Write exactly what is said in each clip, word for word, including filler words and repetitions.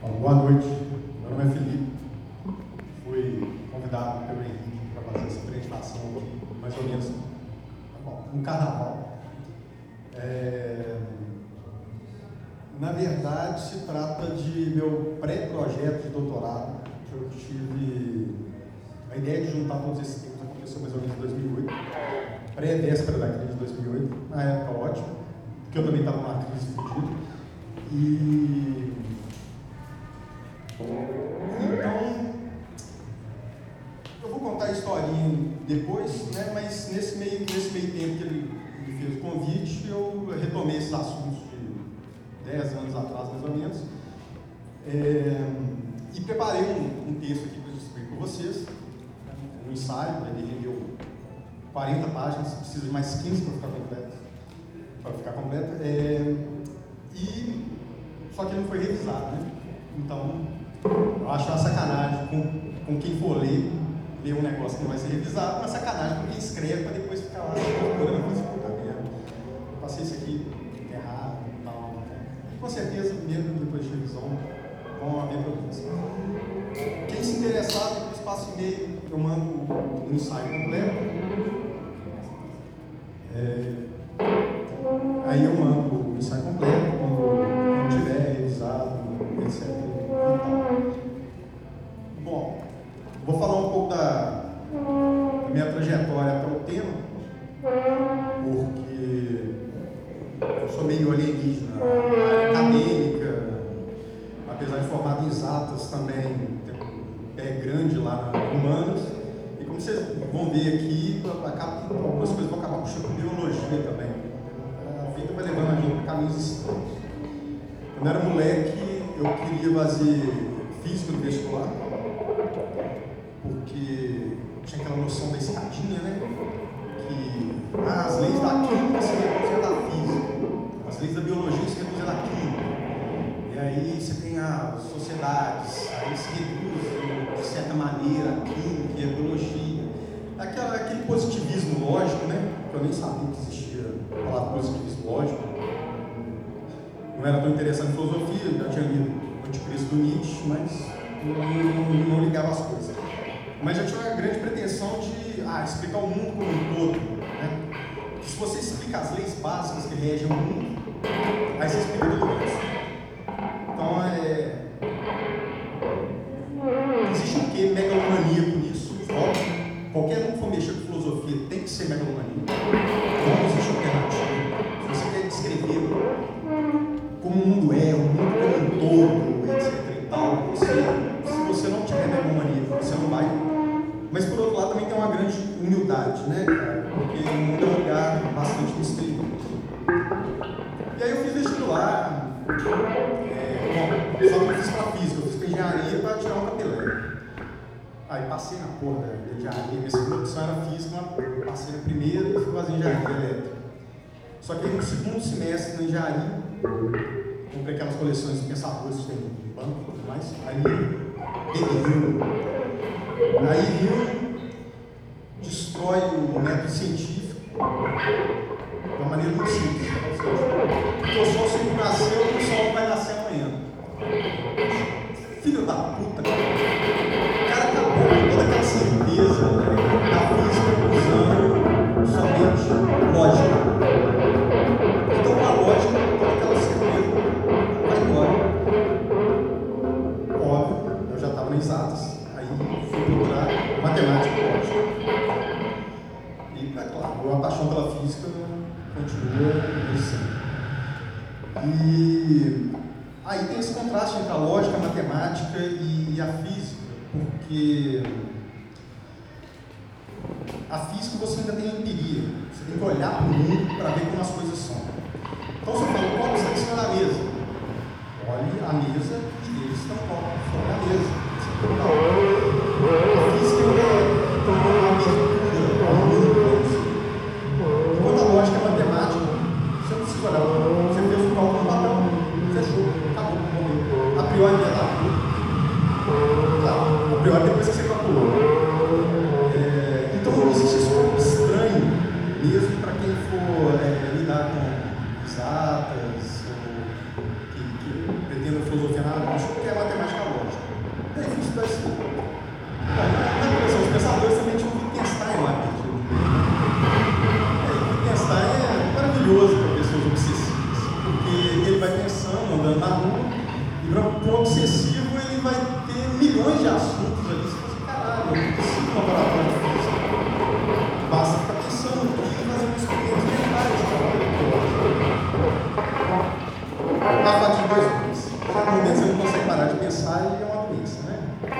Boa noite, meu nome é Felipe. Fui convidado pelo Henrique para fazer essa apresentação aqui, mais ou menos um carnaval. É... Na verdade, se trata de meu pré-projeto de doutorado, que eu tive a ideia de juntar todos esses temas, aconteceu mais ou menos em dois mil e oito, pré-véspera da crise de dois mil e oito, na época ótima, porque eu também estava numa crise fodida. E então, eu vou contar a historinha depois, né? Mas nesse meio, nesse meio tempo que ele me fez o convite, eu retomei esses assuntos de dez anos atrás, mais ou menos, é, e preparei um, um texto aqui para distribuir com vocês, um ensaio, ele rendeu quarenta páginas, precisa de mais quinze para ficar completo, para ficar completo, é, e só que ele não foi revisado, né? Então, eu acho uma sacanagem com, com quem for ler, ler um negócio que não vai ser revisado, uma sacanagem com quem escreve para depois ficar lá procurando coisa puta merda. Eu passei isso aqui errado e tal. E com certeza, mesmo depois de revisão, vão haver problemas. Quem se interessar, depois espaço e meio, eu mando um ensaio completo. É, aí eu mando o ensaio completo, quando tiver revisado, etcétera. Bom, vou falar um pouco da, da minha trajetória até o tema, porque eu sou meio alienígena, acadêmica, apesar de formado em exatas também, tem um pé grande lá na Humanas, e como vocês vão ver aqui, acaba, algumas coisas vão acabar puxando com biologia também. A vida vai levando a gente para caminhos estranhos. Quando eu era moleque, eu queria fazer física no vestibular, porque tinha aquela noção da escadinha, né? Que ah, as leis da química se reduzem da física, as leis da biologia se reduzem da química. E aí você tem as sociedades, aí se reduz de certa maneira a química e a biologia. Aquela, aquele positivismo lógico, né? Que eu nem sabia que existia a palavra positivismo lógico. Não era tão interessante em filosofia, já tinha lido o Anticristo do Nietzsche, mas não, não, não ligava as coisas. Mas já tinha uma grande pretensão de ah, explicar o mundo como um todo. Né? Que se você explica as leis básicas que regem o mundo, aí você explica tudo o resto. Então, é... existe um quê megalomaníaco nisso? Óbvio. Qualquer um que for mexer com filosofia tem que ser megalomaníaco. Não existe alternativa. Se você quer descrever como o mundo é, o mundo como um todo, etcétera e tal, você, se você não tiver megalomaníaco, você não vai. Mas por outro lado também tem uma grande humildade, né, cara? Porque o mundo é um lugar bastante misterioso. E aí eu fiz vestibular, é, bom, só que eu fiz para física, eu fiz para engenharia para tirar um capelé. Aí passei na porra da engenharia, minha segunda opção era física, passei na primeira e fui fazer engenharia elétrica. Só que aí no segundo semestre na engenharia, comprei aquelas coleções de pensadores que tem no banco e tudo mais, aí peguei Aí Rio destrói o método científico de uma maneira muito simples. Porque o sol sempre nasceu e o sol vai nascer amanhã. Filho da puta, cara. O cara acabou com toda aquela certeza, né, da física usando somente lógica. Então, com a lógica, toda aquela certeza vai embora. Óbvio, eu já estava nas exatas. Fui procurar matemática e lógica. E, é claro, a paixão pela física continua crescendo. E aí tem esse contraste entre a lógica, a matemática e a física, porque a física você ainda tem empiria, você tem que olhar para o mundo para ver como as coisas são. Então você fala, o copo está em cima da mesa. Olhe a mesa e eles estão sobre a mesa. A física é uma abertura ao mundo. Enquanto a lógica é matemática, você não precisa olhar. Você fez o cálculo no papel, fechou, acabou, morreu. A priori já está tudo. Claro, a priori depois que você calculou. É, então existe esse pouco estranho, mesmo para quem for é, lidar com exatas, ou que, que pretenda filosofia analítica, porque a matemática o obsessivo ele vai ter milhões de assuntos ali. Você fala assim, caralho, eu não preciso de um laboratório de física. Basta ficar pensando aqui e fazer uns experimentos mentais. A fato de dois mundos. No momento você não consegue parar de pensar e é uma doença, né?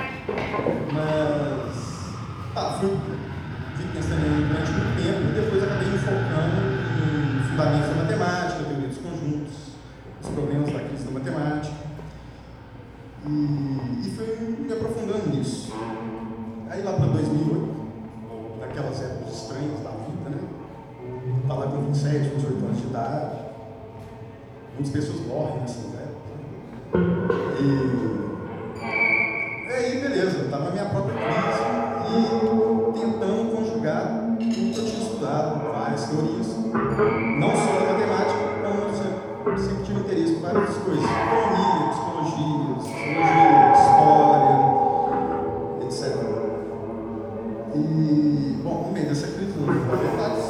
Mas, tá, fui, fui pensando durante muito tempo e depois acabei me focando em fundamentos da matemática, teoria dos conjuntos, os problemas da crise da matemática. E, e fui me aprofundando nisso. Aí lá para dois mil e oito, naquelas épocas estranhas da vida, né? Tá lá com vinte e sete, vinte e oito anos de idade. Muitas pessoas morrem nessas épocas. E, e aí, beleza, eu estava na minha própria crise e tentando conjugar tudo que eu tinha estudado, várias teorias, não só da matemática, como eu sempre tive interesse por várias coisas, economia, psicologia, sociologia, história, etcétera. E, bom, no meio dessa crise, não vou dar detalhes.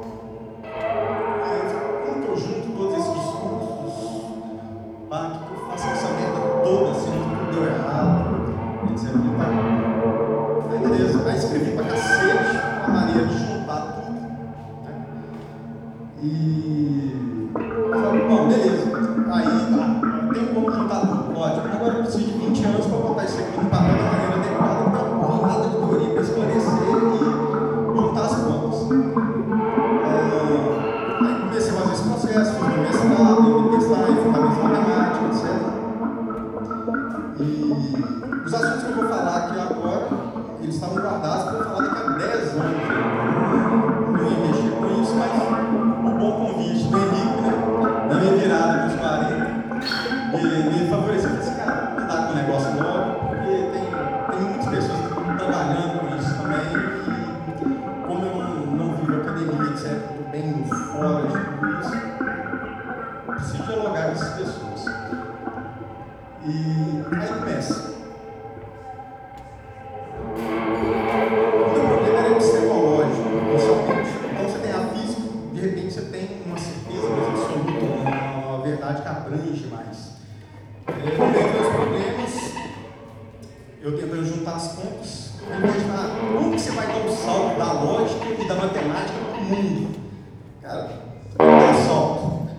Como que eu junto todos esses discursos, pá, que eu faço essa merda toda, assim, tudo deu errado, etcétera. Aí, beleza, aí escrevi pra cacete a maneira de juntar tudo, né? E falei, bom, beleza, aí tá, tem como juntar tudo, ótimo, agora eu preciso de vinte anos para botar isso aqui no papel da maneira adequada, porque é uma porrada de teoria para esclarecer e juntar as pontas. É, aí comecei a fazer esse processo, fiz meu mestrado, me testar em fundamentos da matemática, etcétera. E os assuntos que eu vou falar aqui agora, eles estavam guardados para eu falar daqui a dez anos. Eu não ia mexer com isso, mas o bom convite do Henrique, né, da minha virada dos quarenta, me, me favoreceu. Eu falei assim, cara, vou andar com o negócio logo, porque tem, tem muitas pessoas que estão trabalhando com isso também, e como eu não, não vivo academia, etcétera, estou bem fora de tudo isso, preciso dialogar com essas pessoas. E aí começa. O meu problema era epistemológico, inicialmente. Então você tem a física, de repente você tem uma certeza mais absoluta, uma verdade que abrange mais. É, no meio dos problemas, eu tentando juntar as pontas, eu imaginar como que você vai dar o salto da lógica e da matemática para o mundo. Cara, dá um salto.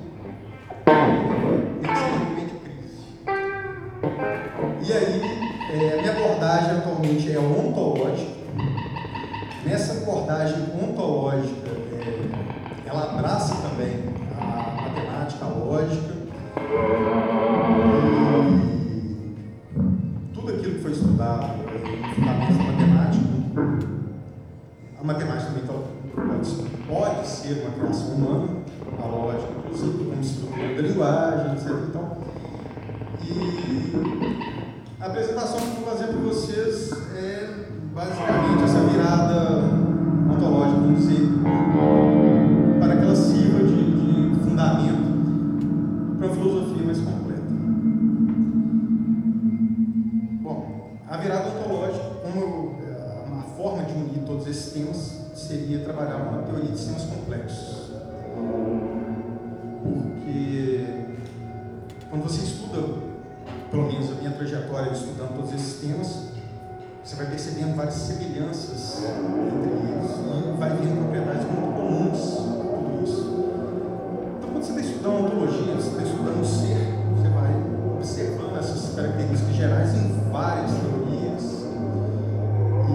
E aí, é, a minha abordagem atualmente é ontológica. Nessa abordagem ontológica, é, ela abraça também a matemática, a lógica, e tudo aquilo que foi estudado em fundamentos da matemática. A matemática também pode, pode ser uma criação humana, a lógica, inclusive, como estrutura da linguagem, etcétera. Então, e a apresentação que eu vou fazer para vocês é basicamente essa virada ontológica, vamos dizer, para aquela sirva de, de fundamento para uma filosofia mais completa. Bom, a virada ontológica, como eu, uma forma de unir todos esses temas, seria trabalhar uma teoria de sistemas complexos. Porque quando você estuda, pelo menos a minha trajetória estudando todos esses temas, você vai percebendo várias semelhanças entre eles e vai vendo propriedades muito comuns em tudo isso. Então, quando você está estudando ontologia, você está estudando o ser, você vai observando essas características gerais em várias teorias. E,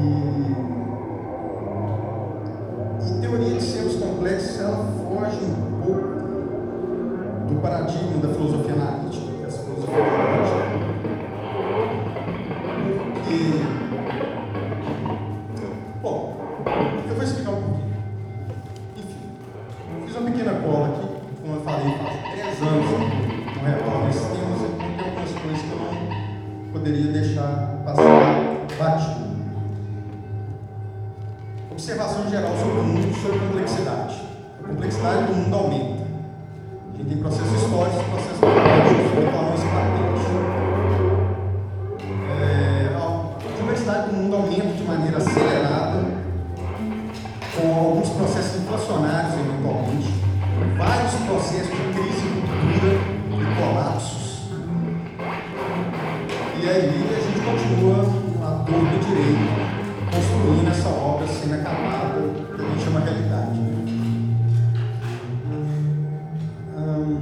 e teoria de sistemas complexos, ela foge um pouco do paradigma da filosofia analítica, dessa filosofia lógica. Bom, eu vou explicar um pouquinho. Enfim, fiz uma pequena cola aqui, como eu falei, faz dez anos que não retorno esses temas, e tem algumas coisas que eu não poderia deixar passar batido. Observação geral sobre o mundo, sobre a complexidade. A complexidade do mundo aumenta. A gente tem processos históricos, processos biológicos, que tornam-se patentes. A complexidade do mundo aumenta de maneira acelerada, com alguns processos inflacionários eventualmente, vários processos de crise futura e colapsos. E aí a gente continua a torta direito, construindo essa obra semi-acabada, que a gente chama realidade. Hum,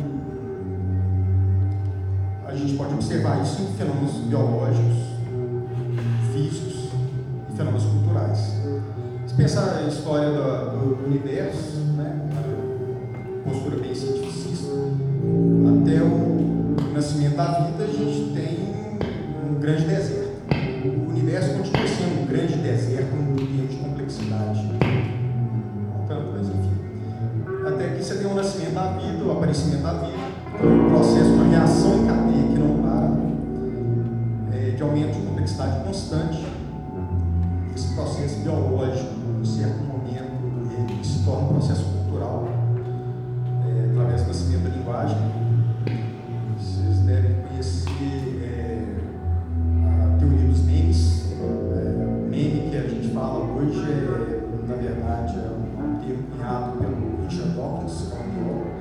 a gente pode observar isso em fenômenos biológicos, físicos e fenômenos culturais. Se pensar a história do, do universo, né, uma postura bem cientificista, até o nascimento da vida, a gente tem um grande deserto. O universo continua sendo um grande deserto, um nível de complexidade. Tanto, mas enfim. Até que você tem o nascimento da vida, o aparecimento da vida, um processo, uma reação em cadeia que não para, é, de aumento de complexidade constante. Esse processo biológico, em certo momento, ele se torna um processo cultural, é, através do nascimento da linguagem. Vocês devem conhecer é, a teoria dos memes. É, meme que a gente fala hoje é, na verdade, é um termo cunhado pelo Richard Dawkins, que é um biólogo.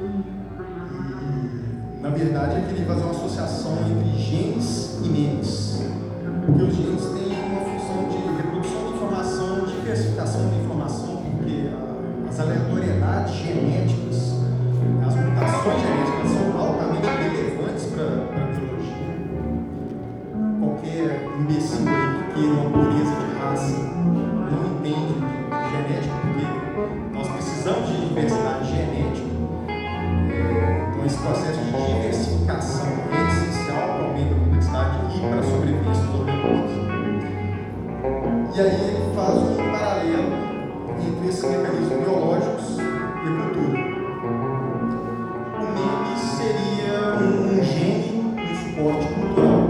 E, na verdade, é que ele faz uma associação entre genes e memes. Porque os genes têm uma função de reprodução de informação, diversificação de informação, porque a, as aleatoriedades genéticas, as mutações genéticas são altamente relevantes para a biologia. Qualquer imbecil aí que queira uma pureza de raça não entende de genética, porque nós precisamos de diversidade genética. É, então, esse processo de diversificação é essencial para o aumento da complexidade e para a sobrevivência dos organismos. E aí ele faz um paralelo entre esses mecanismos biológicos e a cultura. O meme seria um, um gene de suporte cultural.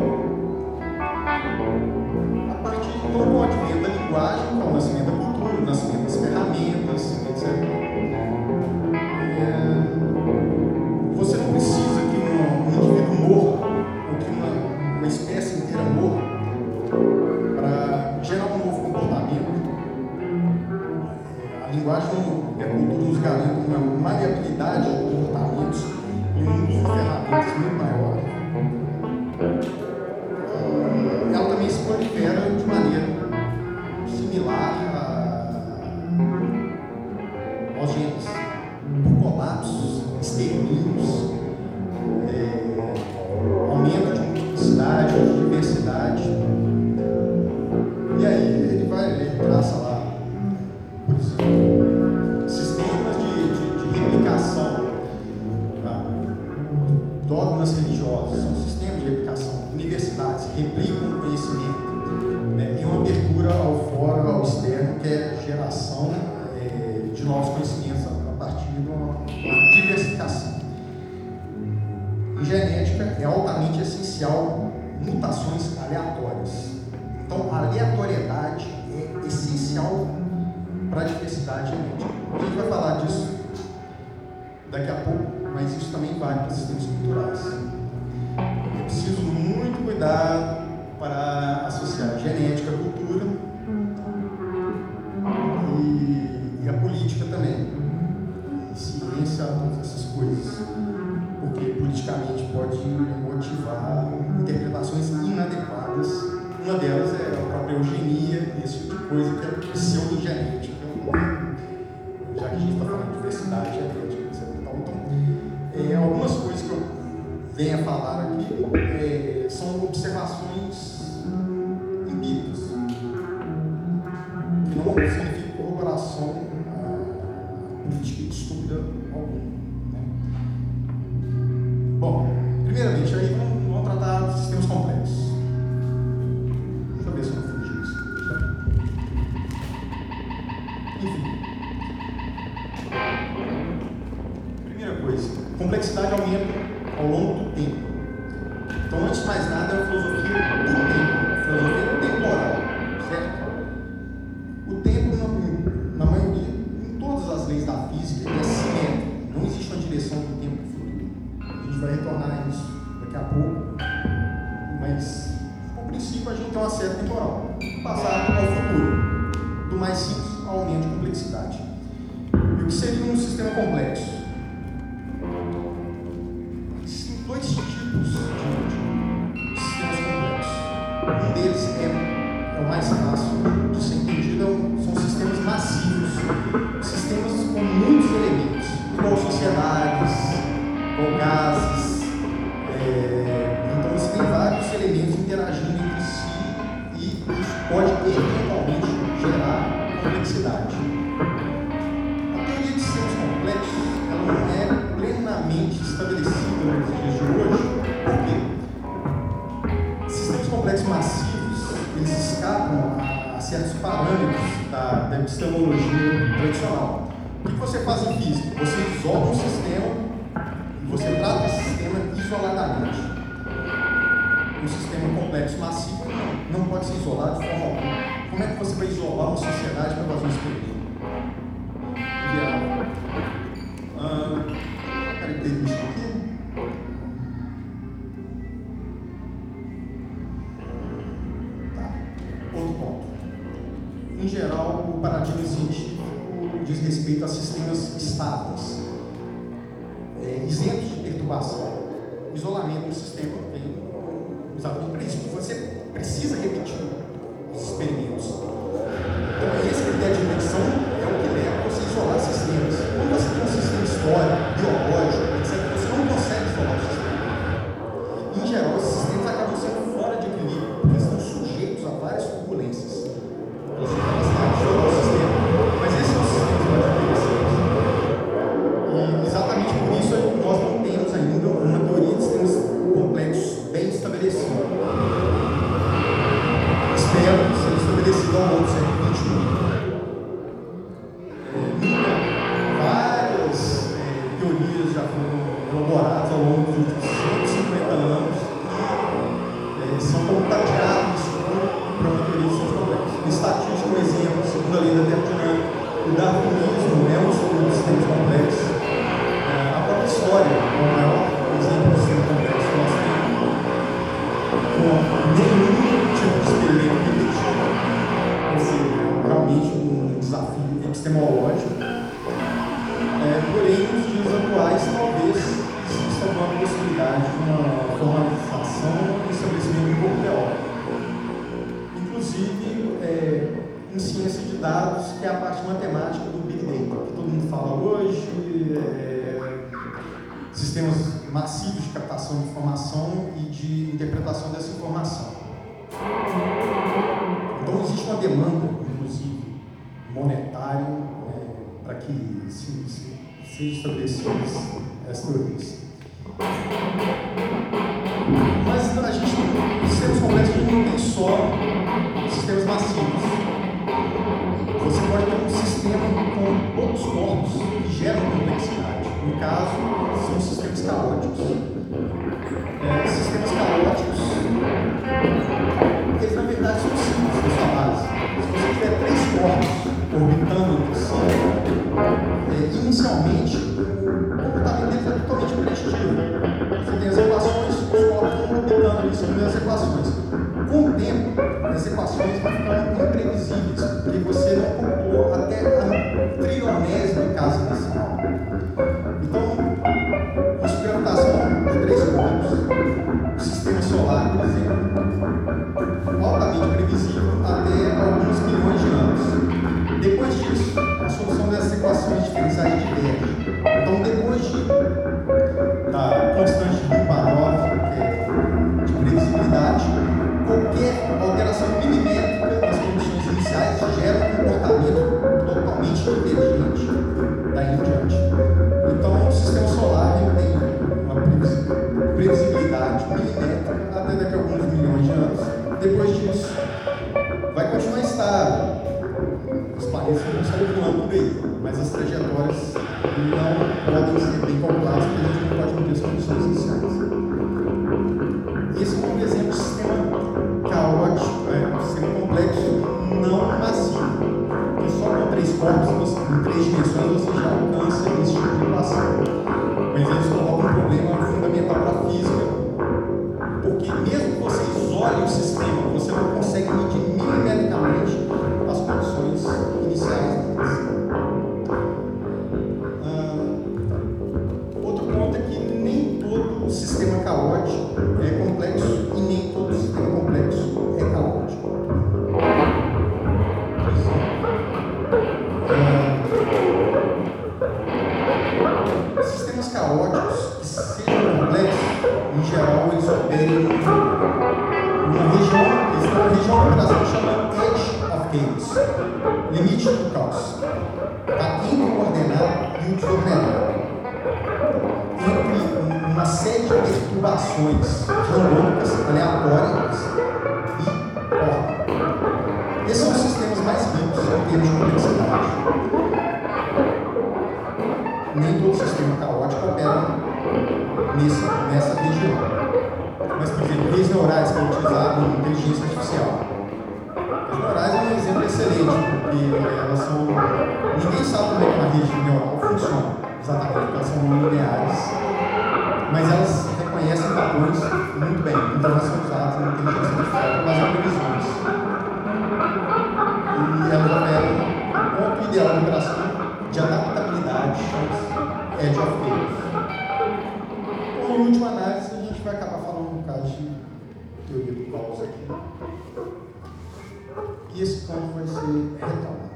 A partir então do advento da linguagem, que é o nascimento da cultura, o nascimento das ferramentas, etcétera. É, você não precisa que um, um indivíduo morra, ou que uma, uma espécie inteira morra, para gerar um novo comportamento. A linguagem e a cultura nos garantem uma maleabilidade de comportamentos e um uso de ferramentas muito maior. Ela também se prolifera de maneira similar a, aos genes, por colapsos, extermínios, é, aumento de multiplicidade, de diversidade. E aí ele vai, ele traça lá, por exemplo, sistemas de, de, de replicação, tá? Dogmas religiosos, são sistemas de replicação, universidades replicam o conhecimento, né? E uma abertura ao fora, ao externo, que é geração é, de novos conhecimentos a partir de uma, uma diversificação. Em genética é altamente essencial mutações aleatórias. Então, a aleatoriedade é essencial para a diversidade genética. A gente vai falar disso daqui a pouco, mas isso também vale para sistemas culturais. Eu preciso muito cuidado para associar genética à cultura e, e a política também, e ciência a todas essas coisas, porque politicamente pode motivar interpretações inadequadas. Uma delas é a própria eugenia, esse tipo de coisa que é pseudogenética, já que a gente está falando de diversidade genética, etcétera. Então, é, algumas coisas que eu venho a falar aqui é, são observações empíricas, que não significa corroboração a política estúpida alguma. Né? Bom, primeiramente, aí vamos, vamos tratar de sistemas complexos. Deixa eu ver se eu não fugi isso. Enfim. Primeira coisa, complexidade aumenta ao longo do tempo. Então, antes de mais nada, é a filosofia do tempo, a filosofia temporal, certo? O tempo, na, na maioria, em todas as leis da física, é simétrico. Não existe uma direção do tempo e do futuro. A gente vai retornar a isso daqui a pouco, mas, por princípio, a gente tem uma série temporal. Do passado ao futuro, do mais simples ao aumento de complexidade. E o que seria um sistema complexo? Existem dois tipos de, de sistemas complexos. Um deles é, é o mais fácil de ser entendido, são sistemas massivos, sistemas com muitos elementos, igual sociedades, igual gases. É, então você tem vários elementos interagindo entre si e isso pode eventualmente gerar complexidade. A teoria de sistemas complexos ela não é plenamente estabelecida nos dias de hoje. Por quê? Sistemas complexos massivos eles escapam a, a certos parâmetros da, da epistemologia tradicional. O que você faz em física? Você isola um sistema e você trata esse sistema isoladamente. Um sistema complexo massivo não, não pode ser isolado de forma alguma. Como é que você vai isolar uma sociedade para fazer um experimento? Viável. Ah, característica aqui. Tá. Outro ponto. Em geral, o paradigma científico diz respeito a sistemas estáveis, é, isentos de perturbação. O isolamento do sistema vem exatamente para isso. Você precisa repetir os experimentos. Então, esse critério de repetição é o que leva a você isolar sistemas. Quando você tem um sistema histórico, biológico, etcétera, você não consegue isolar o sistema. Em geral, esses sistemas acabam sendo fora de equilíbrio, porque eles estão sujeitos a várias turbulências. Eles têm capacidade de isolar o sistema. Mas esses são os sistemas mais interessantes. E exatamente por isso nós não temos ainda uma teoria de sistemas complexos bem estabelecida. Espero que seja estabelecida ao longo do século vinte e um. É, várias é, teorias já foram elaboradas ao longo dos últimos cento e cinquenta anos e é, são contagiadas para uma teoria de sistemas complexos. A estatística, por exemplo, segundo a lei da termodinâmica, o darwinismo é um estudo de sistemas complexos. É, a própria história é o maior exemplo de sistema complexo que nós temos, com nenhum tipo de experimento repetido, ou seja, realmente um desafio epistemológico. É, porém, nos dias atuais, talvez exista uma possibilidade de uma formalização e estabelecimento de um corpo teórico. Inclusive, é, em ciência de dados, que é a parte matemática do Big Data, que todo mundo fala hoje, é, sistemas massivos de captação de informação e de interpretação dessa informação. Então, existe uma demanda, inclusive, monetária, é, para que se, se, seja estabelecidas essas teorias. Mas a gente, os sistemas complexos, a gente não tem só sistemas massivos. Você pode ter um sistema com poucos corpos que geram complexidade. No caso, são sistemas caóticos. É, sistemas caóticos, eles na verdade são simples na sua base. Se você tiver três corpos orbitando entre si, é, inicialmente o comportamento deles é totalmente preditivo. Você tem as equações, os corpos estão orbitando ali segundo as equações. Com o tempo, as equações vão ficando imprevisíveis, porque você não calculou até a trilionésima casa decimal. Então, isso é gravitação de três corpos, o sistema solar, por exemplo, altamente previsível até alguns milhões de anos. Depois disso, a solução dessas equações diferenciais diverge. Então, depois de, da constante de Milbanov, que é de previsibilidade, qualquer alteração milimétrica nas condições iniciais gera um comportamento totalmente inteligente daí em diante. Então, o sistema solar ele tem uma previsibilidade milimétrica até daqui a alguns milhões de anos. Depois disso, vai continuar estável. Os planetas vão sair voando por aí, mas as trajetórias não podem ser bem calculadas porque a gente não pode manter as condições iniciais. Esse é um exemplo de sistema caótico, é, um sistema complexo não massivo. Porque só com três corpos, em três dimensões, você já alcança esse tipo de equação. Mas eles colocam um problema fundamental para a física, porque mesmo que você isole o sistema, você não consegue medir milimetricamente as condições iniciais deles. Ah, outro ponto é que nem todo sistema caótico é complexo e nem todo sistema complexo é limite do caos, está entre o ordenado e o desordenado, entre uma série de perturbações randômicas, aleatórias e ordem. Esses são os sistemas mais ricos em termos de complexidade. Nem todo sistema caótico opera nessa, nessa região. Mas, por exemplo, redes neurais que é utilizado em inteligência artificial. Redes neurais é um exemplo excelente, porque elas são. Ninguém sabe como é que uma rede neural funciona, exatamente, porque elas são não lineares, mas elas reconhecem padrões muito bem, então elas são usadas na inteligência artificial para fazer previsões. E elas operam o ponto ideal de operação de adaptabilidade, edge of chaos. Em última análise, a gente vai acabar falando um caso de teoria do caos aqui. E esse ponto vai ser retomado.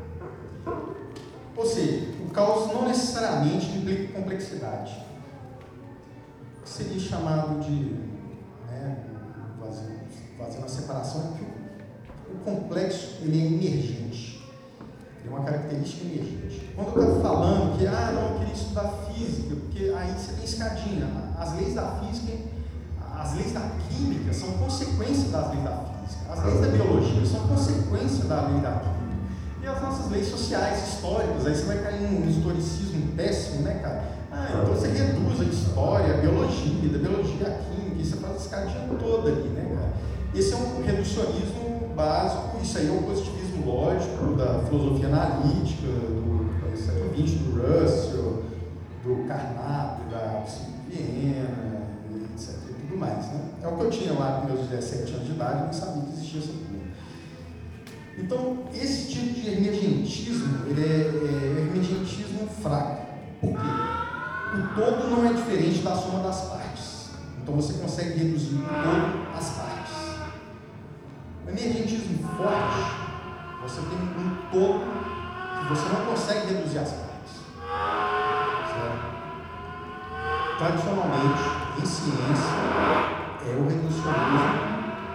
Ou seja, o caos não necessariamente implica complexidade. Seria chamado de, né, fazendo a separação, que o, o complexo ele é emergente. Ele é uma característica emergente. Quando eu estou falando que, ah, não, eu queria estudar física, porque aí você tem escadinha. As leis da física, as leis da química são consequência das leis da física. As leis da biologia são consequência da lei da química. E as nossas leis sociais, históricas, aí você vai cair num historicismo péssimo, né, cara? Ah, então você reduz a história, a biologia, da biologia à química, e você faz a escadinha toda ali, né, cara? Esse é um reducionismo básico, isso aí é o positivismo lógico da filosofia analítica, do século vinte, do Russell, do Carnap, da Viena, etcétera, e tudo mais, né? É o que eu tinha lá com meus dezessete anos de idade, eu não sabia que existia essa coisa. Então, esse tipo de emergentismo, ele é, é emergentismo fraco. Por quê? O todo não é diferente da soma das partes. Então, você consegue reduzir o todo às partes. O emergentismo forte, você tem um todo que você não consegue reduzir às partes. Certo? Tradicionalmente, em ciência, é o reducionismo.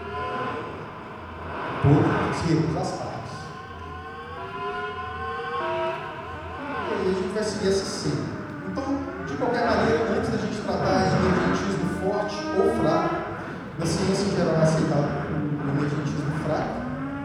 Todo se reduz às partes. E aí a gente vai seguir essa cena. Então, de qualquer maneira, antes da gente tratar emergentismo forte ou fraco, na ciência em geral é aceitado o emergentismo fraco,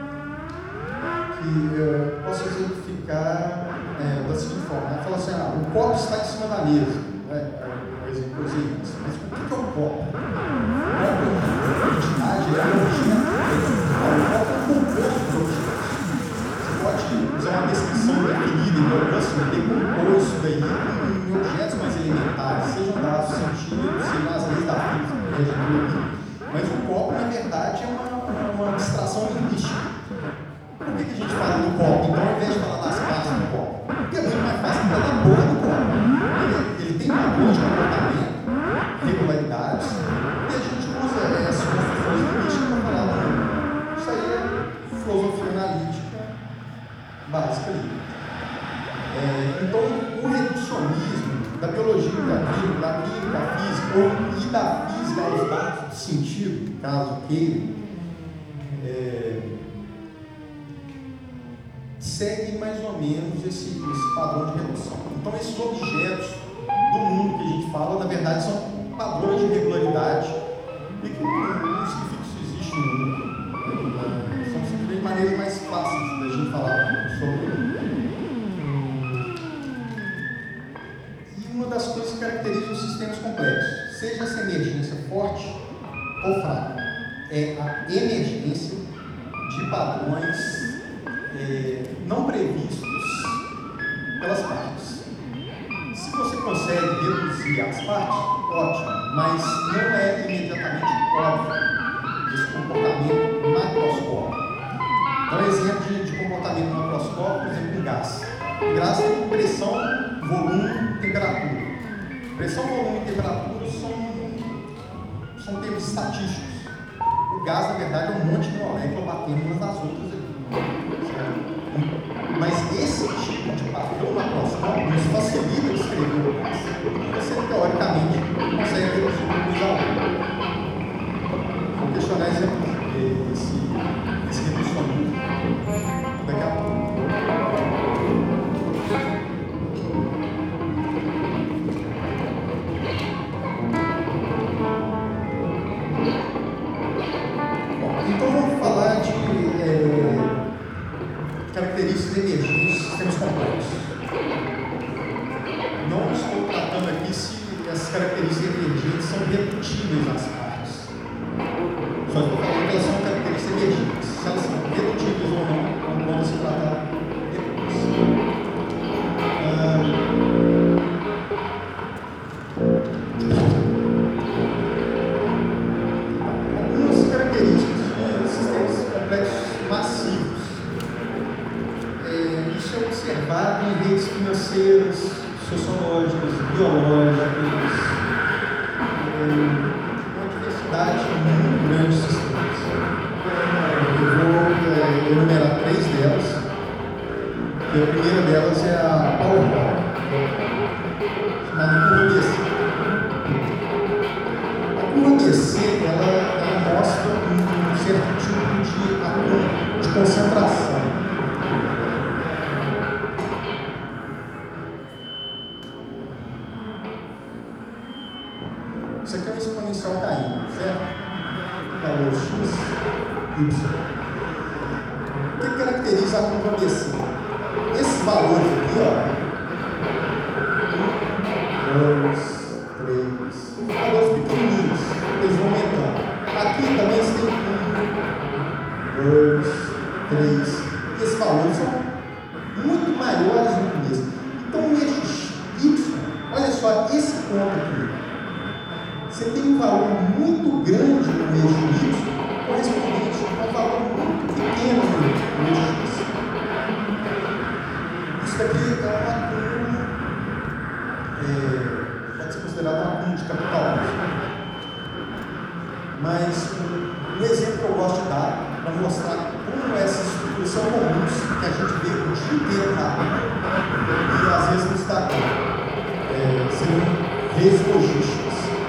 que eu posso exemplificar é, da seguinte forma. Ela fala assim, ah, o copo está em cima da mesa. É, é, por exemplo, eu usei isso. Mas o que é um copo? O copo é uma entidade, é uma objeto. O copo é um composto de objetos. Você pode usar uma descrição definida, então, assim, decompor isso daí em objetos mais elementares, sejam dados sentidos, sejam as leis da física, mas o copo, na verdade, é uma, uma abstração linguística. Por que, que a gente fala do copo, então, ao invés de falar das partes do copo? Porque é muito mais fácil falar da boca do copo. Ele, ele tem padrões de comportamento, regularidades, e a gente usa essas construções linguísticas para falar do mundo. Isso aí é filosofia analítica básica ali. É, então, o reducionismo da biologia e da química, da química, da física, ou, e da física aos dados de sentido, caso queira, é, segue mais ou menos esse, esse padrão de redução. Então, esses objetos do mundo que a gente fala, na verdade, são padrões de regularidade e que não significa que isso existe no mundo. Né? São simplesmente maneiras mais fáceis da gente falar sobre ele. E uma das coisas que caracteriza os sistemas complexos, seja essa emergência forte ou fraca, é a emergência de padrões É, não previstos pelas partes. Se você consegue reduzir as partes, ótimo, mas não é imediatamente óbvio esse comportamento macroscópico. Então, exemplo de, de comportamento macroscópico, por exemplo, um gás. O gás tem pressão, volume, temperatura. Pressão, volume e temperatura são, são termos estatísticos. O gás, na verdade, é um monte de moléculas batendo umas nas outras ali. Mas esse tipo de padrão macroscópico nos facilita descrever o gás. Você, teoricamente, consegue reduzir uma coisa a outra. Vou questionar esse, esse, esse reducionismo daqui Então vamos falar de é, características emergentes de sistemas complexos. Não estou tratando aqui se essas características emergentes são redutíveis às partes. Só estou falando que elas são características emergentes. Se elas são redutíveis ou não, vamos se tratar depois. Ah, algumas características de sistemas complexos massivos. É, isso é observado em redes financeiras, sociológicas, biológicas, é, uma diversidade muito grande de sistemas. Eu vou é, enumerar três delas, e a primeira delas é a Powerball, chamada curva B C. A curva B C, ela, ela mostra um certo tipo de acúmulo, de concentração. Isso aqui é um exponencial caindo, certo? Valor x, y. O que caracteriza a curva B C? Esses valores aqui, ó, um, dois, três, valores pequenininhos, eles vão aumentando. Aqui também você tem um, dois, três, e esses valores são muito maiores no começo. Então o eixo y, olha só esse ponto aqui. Você tem um valor muito grande no eixo y, correspondente a um valor muito pequeno no eixo x. Isso daqui é um acúmulo, é, pode ser considerado um acúmulo de capital. Mas um, um exemplo que eu gosto de dar para mostrar como essas estruturas são comuns, que a gente vê o dia inteiro na rua e às vezes não está aqui, é, seriam redes logísticas.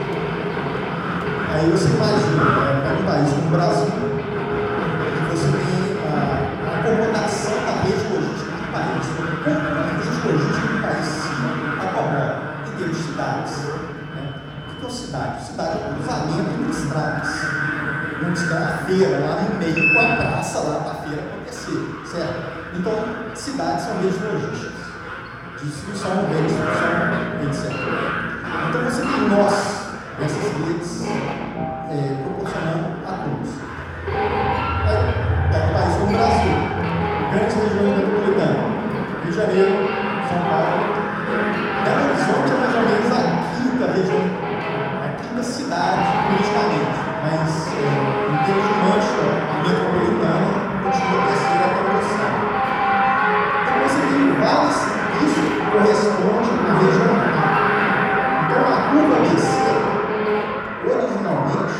Aí você imagina, né, para um país como o Brasil, que você tem a, a acomodação da rede logística do país. Como a rede logística do país se acomoda em termos de cidades? Né? O que é uma cidade? Cidade é um cruzamento entre estradas. Onde está a feira lá no meio, com a praça lá para a feira acontecer, certo? Então, cidades são redes logísticas, de distribuição, redistribuição, etcétera. Então você tem nós, essas redes, é, proporcionando acúmulos. Aí, pega o país como o Brasil, grandes regiões metropolitanas, Rio de Janeiro, São Paulo, Belo Horizonte é mais ou menos a quinta região, a quinta cidade politicamente, mas é, em termos de mancha metropolitana, continua a terceira produção. Então você tem várias, isso corresponde à região. Então a curva B C, originalmente,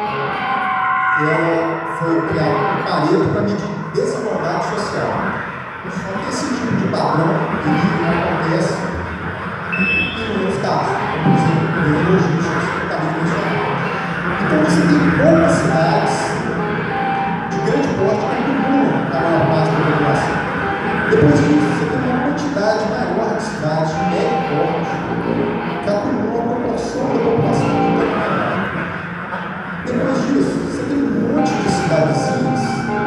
ela foi criada por Pareto para medir desigualdade social. Só que esse tipo de padrão ele não acontece em outros casos, como por exemplo, em logísticas, que também mencionado. Então você tem poucas cidades de grande porte que acumulam a maior parte da população. Depois disso, você tem uma quantidade maior de cidades de médio porte que acumulam a proporção da população muito maior. Depois disso, você tem um monte de cidadezinhas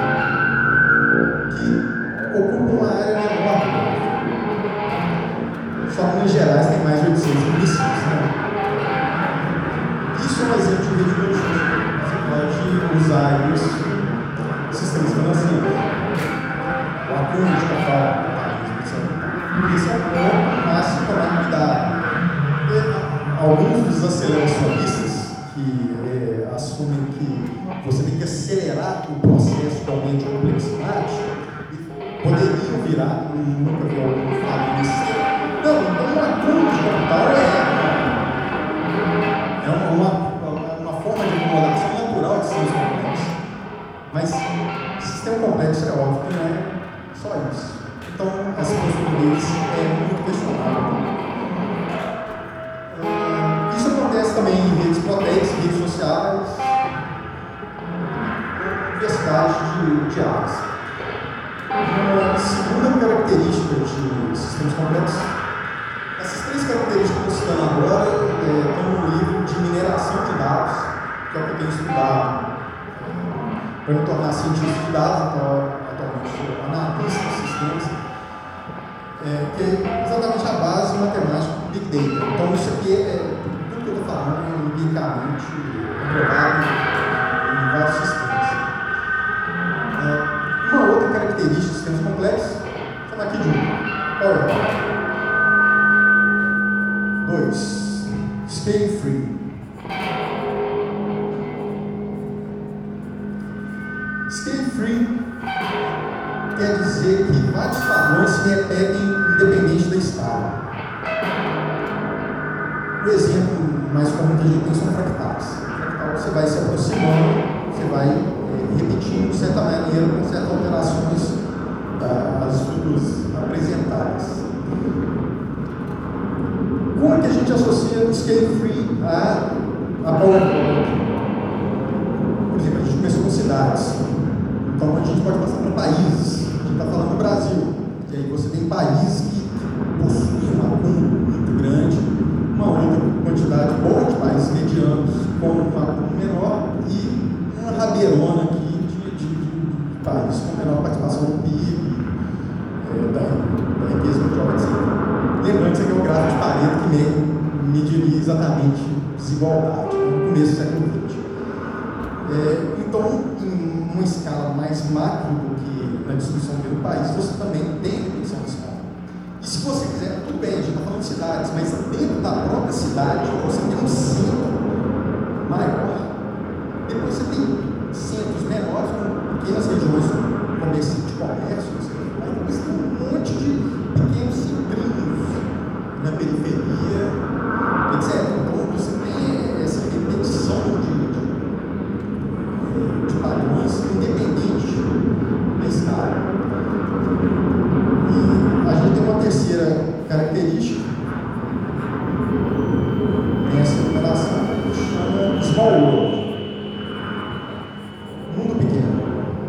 que ocupam uma área menor. Só que Minas Gerais tem mais de oitocentos municípios. Né? Isso é um exemplo de rede logística. Você pode usar isso em sistemas financeiros. O acúmulo de capital, etcétera. Esse é um ponto máximo para tomar cuidado. E alguns dos aceleracionistas que é, assumem que você tem que acelerar o processo de aumento de complexidade poderiam virar, nunca vi algum falar nesse sistema. Não, então o acúmulo de capital é, é uma, uma, uma forma de acomodação natural de sistemas complexos. Mas sistema complexo é óbvio que não é só isso. Então, essa postura deles é muito questionável. Uh, isso acontece também em redes proteicas, redes sociais, diversidade de, de áreas. Uma segunda característica de sistemas complexos, essas três características que eu estou citando agora é, estão no livro de mineração de dados, que é o que eu tenho estudado para me tornar cientista de dados, então, atualmente sou analista de sistemas, é, que é exatamente a base matemática do Big Data. Então, isso aqui é tudo que eu estou falando é empiricamente comprovado em vários sistemas. É, uma outra característica de sistemas complexos, vamos aqui de um. Qual é? Dois. Scale free. Scale free quer dizer que vários padrões se repetem independente da escala. O exemplo mais comum que a gente tem são fractais. Fractal, você vai se aproximando, você vai é, repetindo de certa maneira, com certas alterações das estruturas apresentadas. Como é que a gente associa o scale free a, a PowerPoint? Por exemplo, a gente começou com cidades. Então a gente pode passar para países. A gente está falando do Brasil. E aí você tem países que possuem um acúmulo muito grande, uma outra quantidade boa de países medianos com um acúmulo menor e uma rabeirona aqui de, de, de países com menor participação no P I B, é, da, da riqueza que joga de cima. Lembrando que isso aqui é um gráfico de Pareto que mediria exatamente desigualdade, no começo do século vinte. É, então, em uma escala mais macro do que na distribuição pelo país, você também tem a repetição da escala. E se você quiser, tudo bem, a gente está falando de cidades, mas dentro da própria cidade você tem um centro maior, depois você tem centros menores, com pequenas regiões de comércio, aí depois tem um monte de pequenos centrinhos na periferia, etcétera. Então você tem essa repetição de de padrões independentes da escala. E a gente tem uma terceira característica nessa numeração, que chama Small World, mundo pequeno.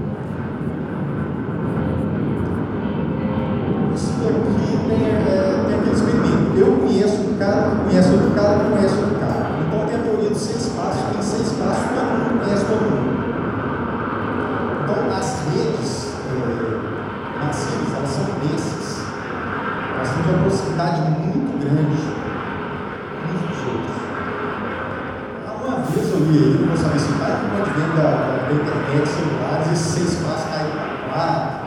Isso aqui tem, é, tem aquele experimento. Eu conheço um cara, conheço outro cara, conheço outro cara. Então tem a teoria dos seis passos, tem seis passos, todo mundo conhece todo mundo. Então, as redes é, massivas, elas são densas. Elas têm uma proximidade muito grande uns dos outros. Uma vez eu li aí, não vou saber se vai, que pode vir da, da internet, celulares, esses seis passos caem para quatro.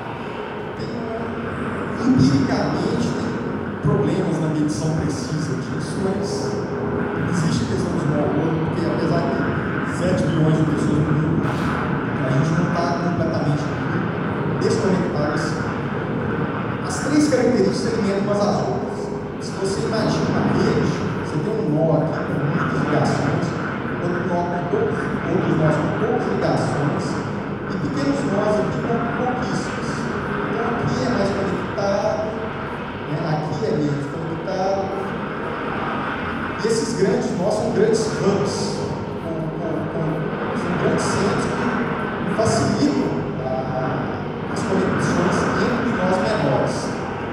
Tem, empiricamente, tem problemas na medição precisa disso, mas existe a questão dos módulos, porque apesar de sete bilhões de pessoas no mundo, a gente não está completamente desconectado assim. As três características se alimentam umas às outras. Se você imagina uma rede, você tem um nó aqui com muitas ligações, outro nó com poucos, outros nós com poucas ligações, e pequenos nós aqui com pouquíssimos. Então aqui é mais conectado, né? Aqui é menos conectado. E esses grandes nós são grandes hubs, com, com, com, são grandes centros que facilitam ah, as conexões entre nós menores.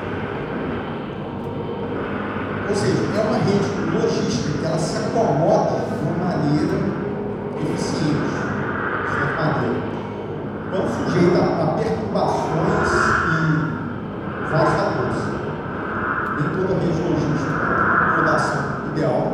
Ou seja, é uma rede logística que ela se acomoda de uma maneira eficiente, de certa maneira. Quando sujeita a, a perturbações e vários fatores. Nem toda rede logística tem rodação ideal,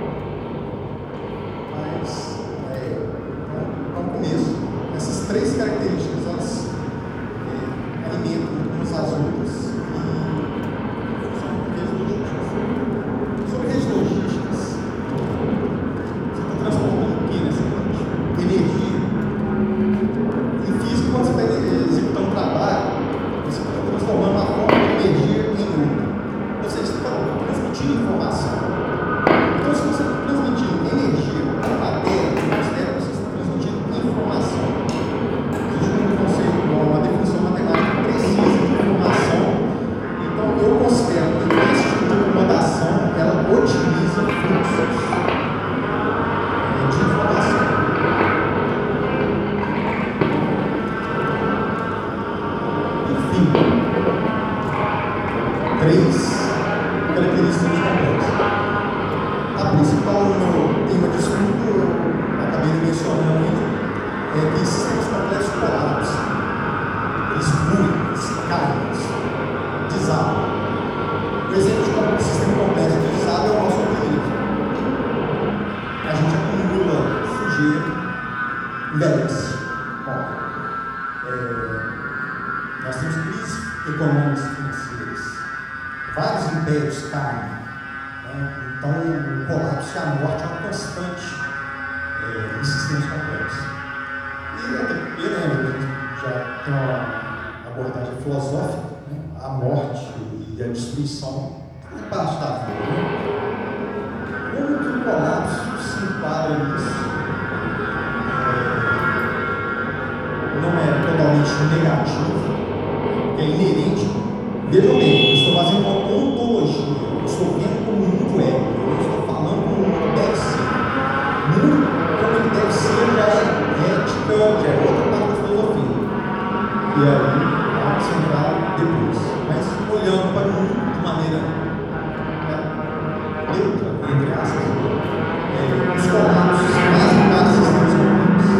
mas é, é um começo. Essas três características, elas é, alimentam umas às outras e funcionam com redes logísticas. Sobre redes logísticas, você está transportando o que nessa rede? Energia. Em física, quando você está executando um trabalho, você está transformando uma forma de energia em outra. Ou seja, você está transmitindo informação. Então, se você está transmitindo energia ou matéria, você considera que você está transmitindo informação. Existe um conceito, uma definição matemática precisa de informação. Então, eu considero que esse tipo de acomodação, ela otimiza fluxos de informação. Enfim, três características complexas. A principal no tema de estudo, eu acabei mencionando, é que sistemas complexos É, nós temos crises econômicas e financeiras, vários impérios caem, né? Então o colapso e a morte é uma constante é, em sistemas complexos. E até porque, né, já tem uma abordagem filosófica, né? A morte e a destruição é parte da vida. Né? Como que o colapso se enquadra nisso? É, não é totalmente negativo, que é inerente. Vejam bem, eu estou fazendo uma ontologia, eu estou vendo como o mundo é, eu estou falando como o mundo deve ser. O mundo como ele deve ser já é ética, já é outra parte da filosofia. E aí, a central depois. Mas olhando para o mundo de maneira né, neutra, entre aspas, é, os colapsos fazem parte dos sistemas complexos.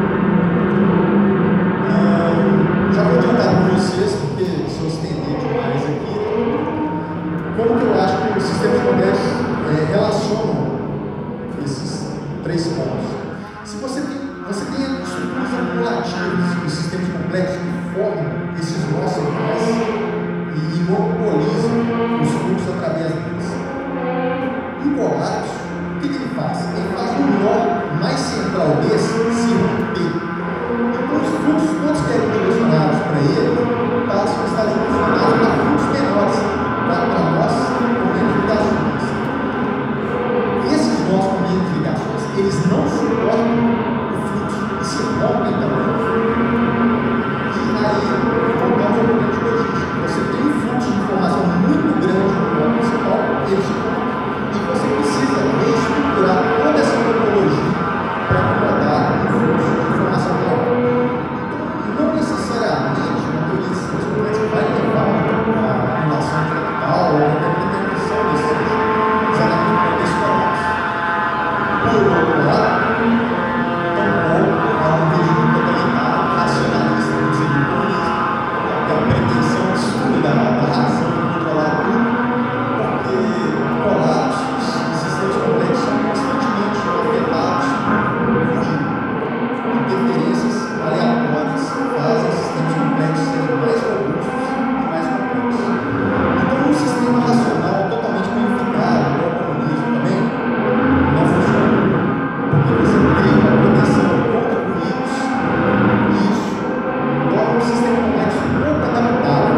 Já vou adiantar para vocês, porque se eu estender demais aqui, como que eu acho que os sistemas complexos é, relacionam esses três pontos. Se você tem, você tem estruturas acumulativas nos sistemas complexos que formam esses nós centrais e monopolizam os fluxos através deles. E o colapso, o que, que ele faz? Ele faz um nó mais central desse se romper. Então os fluxos todos que eram direcionados para ele passam a estar direcionados para fluxos menores, para nós com menos ligações. Esses nós com menos ligações, eles não suportam o fluxo e se rompem também. E aí, voltamos ao problema de logística. Você tem um fluxo de informação muito grande no bloco principal, ele se rompe. E você precisa reestruturar toda essa topologia para acomodar um fluxo de informação maior. Então, não necessariamente uma teoria de sistemas complexos vai levar a relação de capital ou a interpretação desse exatamente desse colapso. Por outro lado, tampouco há um regime totalitário, racionalista, no sentido do comunismo, que é a pretensão absurda da, da razão de controlar tudo, porque colapsos e sistemas complexos são constantemente afetados por interferências aleatórias que fazem os sistemas complexos serem mais robustos e mais complexos. Então, um sistema racional totalmente modificado, como o comunismo também, não funciona. Porque você cria uma proteção contra ruídos e isso torna o sistema complexo pouco adaptável.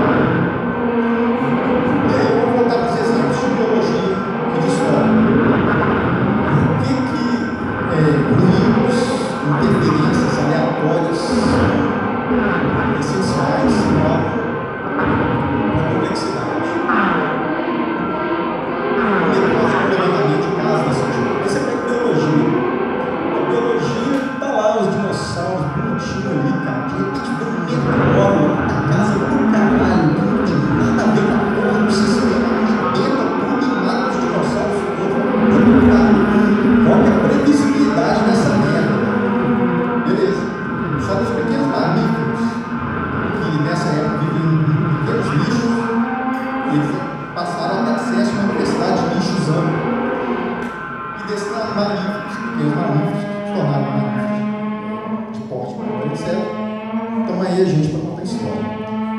E aí eu vou voltar para os exemplos de biologia e de história. Por que que é, ruídos, interferências aleatórias essenciais para a complexidade? Primeiro, nós vamos levantamento de casos desse tipo. Esse é para a biologia. A biologia está lá, os dinossauros bonitinhos ali, cara. De repente vem um meteoro na casa do caralho, que não tem nada a ver com a porra do sistema, arrebenta tudo e mata os dinossauros todos. Qual que é a previsibilidade dessa merda? Beleza. Só dos pequenos mamíferos, que nessa época viviam em pequenos lixos, eles passaram a ter acesso a uma universidade de lixos ampla. E desses mamíferos, pequenos mamíferos, que se tornaram mamíferos de porte maior, etcétera. Então aí a gente para contar a história.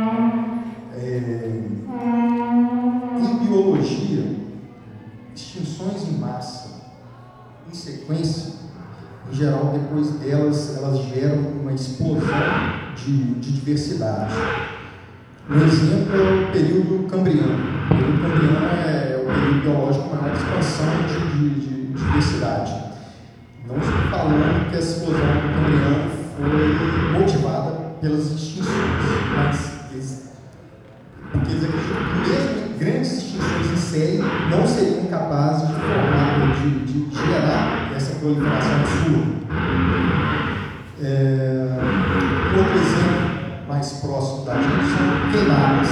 É... Em biologia, extinções em massa, em sequência, em geral, depois delas, elas geram uma explosão de, de diversidade. Um exemplo é o período cambriano. O período cambriano é o período biológico com maior expansão de, de, de diversidade. Não estou falando que a explosão do cambriano foi motivada pelas extinções, mas eles, porque eles acreditam que mesmo grandes extinções em série não seriam capazes de formar, de, de gerar essa proliferação absurda. É, um outro exemplo mais próximo da gente são queimadas.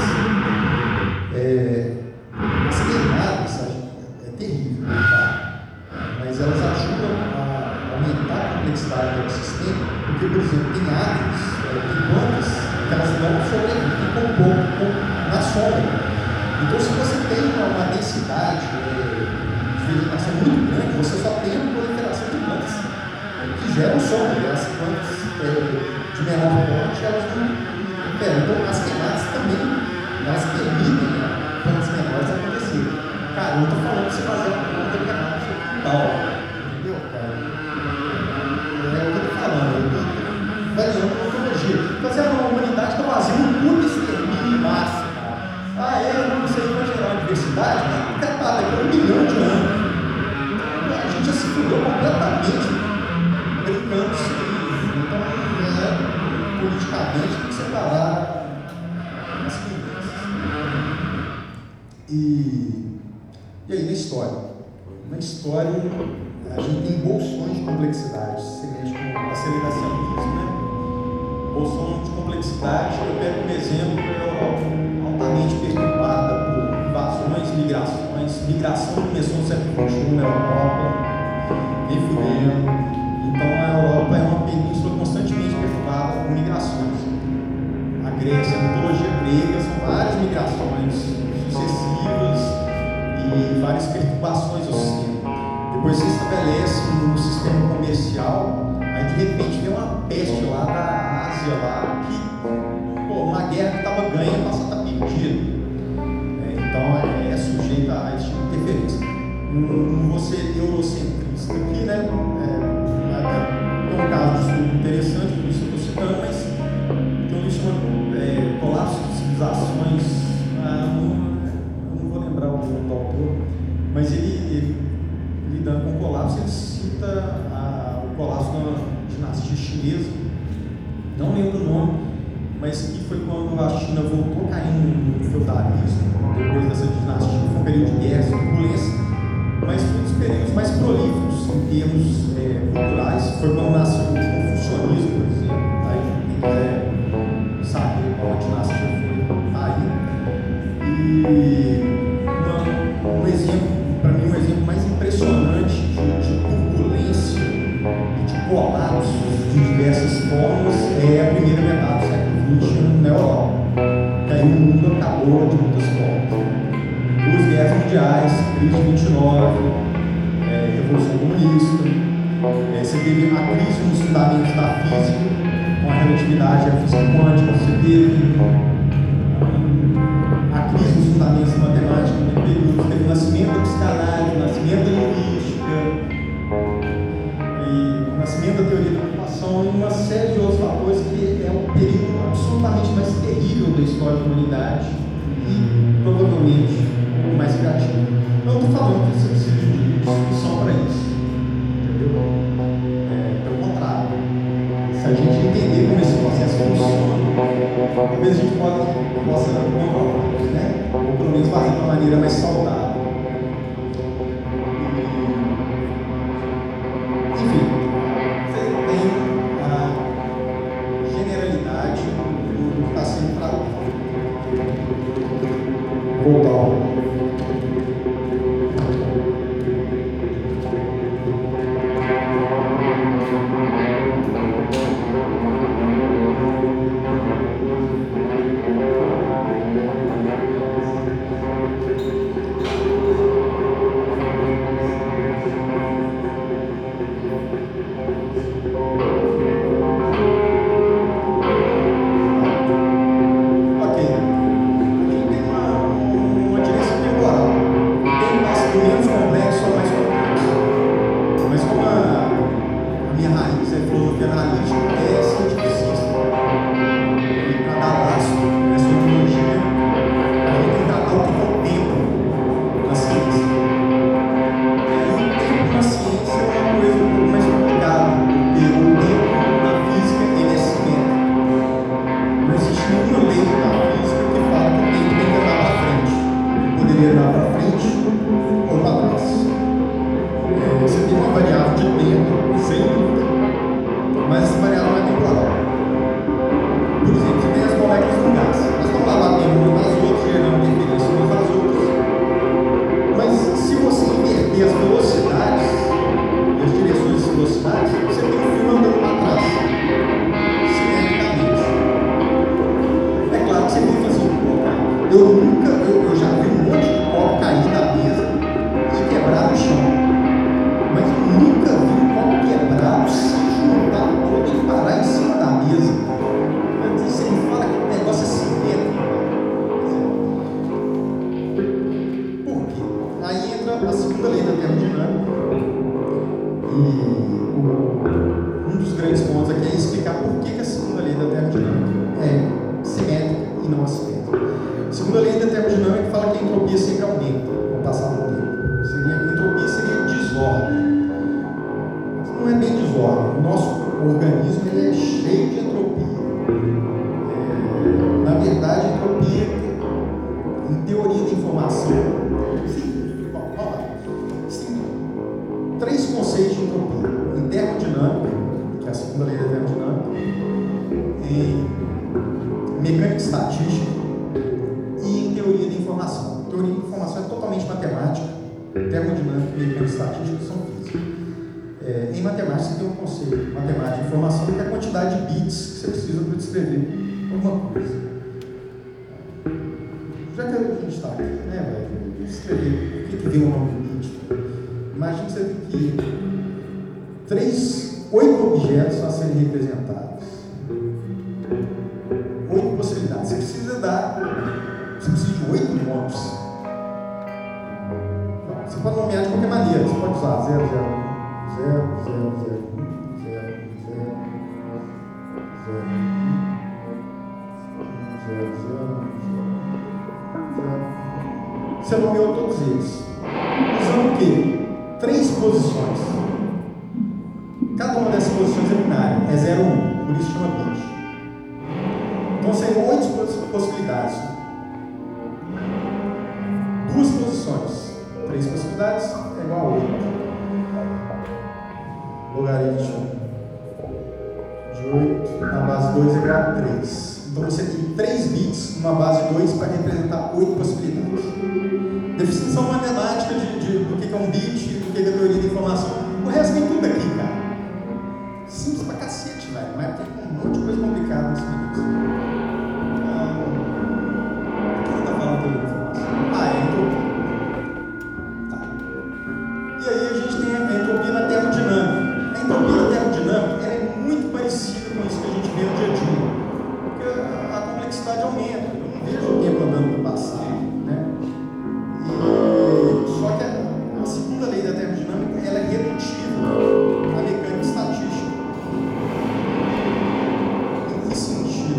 É, as queimadas é, é terrível, tá? Mas elas ajudam a aumentar a complexidade do ecossistema, porque, por exemplo, tem árvores, é, tem plantas que elas não sobrevivem com pouco na sombra. Então, se você tem uma, uma densidade é, de vegetação muito grande, você só tem a proliferação de plantas que geram sombra. E as plantas é, de menor porte, elas não então as queimadas também, elas permitem, né, planos menores acontecerem. Cara, eu não estou falando de você fazer uma planta queimada no seu quintal, entendeu, cara? É o que eu estou falando, eu estou variando a ontologia. Fazer a humanidade está fazendo um puto extermínio em massa, cara. Ah, é, não sei, vai gerar uma diversidade, né? Cara, tá, daqui a um milhão de anos. A gente já se fudeu completamente brincando isso aí. Então, é, politicamente, tem que separar as tendências. E, e aí, na história? Na história, a gente tem bolsões de complexidade. Você mexe com aceleracionismo, né? Bolsão de complexidade, eu pego um exemplo, é a Europa, altamente perturbada por invasões, migrações. Migração começou no século vinte e um na Europa, nem fudendo. Então a Europa é uma península constantemente perturbada por migrações. A Grécia, a mitologia grega, são várias migrações sucessivas e várias perturbações do sistema. Depois se estabelece um sistema comercial, aí de repente vem uma peste lá da Ásia, lá, que, pô, uma guerra que estava ganha passa a estar perdida. É, então é, é sujeita a esse tipo de interferência. Não vou ser eurocentrista aqui, né? É, tem um caso de estudo interessante, por isso eu estou citando, mas tem um livro chamado é, Colapso de Civilizações, ah, não, eu não vou lembrar o nome do autor, mas ele, ele lidando com o colapso, ele cita a, o colapso da dinastia chinesa, não lembro o nome, mas que foi quando a China voltou a cair no feudalismo, depois dessa dinastia, foi um período de guerra, de turbulência, mas foi um dos períodos mais prolíficos em termos é, culturais. Foi quando nasceu o confucionismo, por exemplo. Aí quem quiser saber qual a dinastia foi, tá aí. E uma, um exemplo, para mim, um exemplo mais impressionante de, de turbulência e de colapsos de diversas formas é a primeira metade do século vinte e um na Europa. Que aí o mundo acabou de muitas formas. Duas guerras mundiais, crise de vinte e nove, é, Revolução Comunista, é, você teve a crise nos fundamentos da física, com a relatividade e a física quântica, você teve a crise nos fundamentos da matemática, no período, você teve o nascimento da psicanálise, o nascimento da linguística, e o nascimento da teoria da ocupação, e uma série de outros fatores que é o período absolutamente mais terrível da história da humanidade e provavelmente o mais criativo. Eu não estou falando que você precisa de discussão para isso, entendeu? É, pelo contrário, se a gente entender como esse processo funciona, talvez a gente possa, possa controlar, né? Ou pelo menos fazer de uma maneira mais saudável. Enfim, vocês têm a generalidade do que está sendo tratado. Voltar ao mecânica estatística e em teoria da informação. Teoria da informação é totalmente matemática, termodinâmica e mecânica estatística são física. É, em matemática você tem um conceito, matemática de informação, que é a quantidade de bits que você precisa para descrever alguma coisa. Já que a gente está aqui, né, velho? Vamos escrever o que, que vem o nome do bit. Imagina que você tem que três, oito objetos a serem representados. Oito possibilidades. Você precisa dar. Você precisa de oito nomes. Não, você pode nomear de qualquer maneira. Você pode usar zero, zero, um, zero, zero, zero, um, zero, zero, zero, zero, zero. Você nomeou todos eles. Usando o quê? Três posições. Cada uma dessas posições é binária, é zero, um, por isso chama bit. Então são oito possibilidades. Duas posições. Três possibilidades é igual a oito. Logaritmo de oito na base dois é igual a três. Então você tem três bits numa base dois para representar oito possibilidades. Definição matemática de, de, do que é um bit, do que é a teoria da informação. O resto vem tudo aqui, cara. Simples pra cacete, velho. Mas tem um monte de coisa complicada nesse vídeo. Ah, o que eu tô falando da teoria da informação? Ah, é entropia. Tá. E aí a gente tem a entropia na termodinâmica. A entropia na termodinâmica ela é muito parecida com isso que a gente vê no dia a dia. Porque a, a complexidade aumenta. Eu não vejo o tempo andando para passar. Só que a, a segunda lei da termodinâmica ela é redutiva à mecânica estatística. Em que sentido?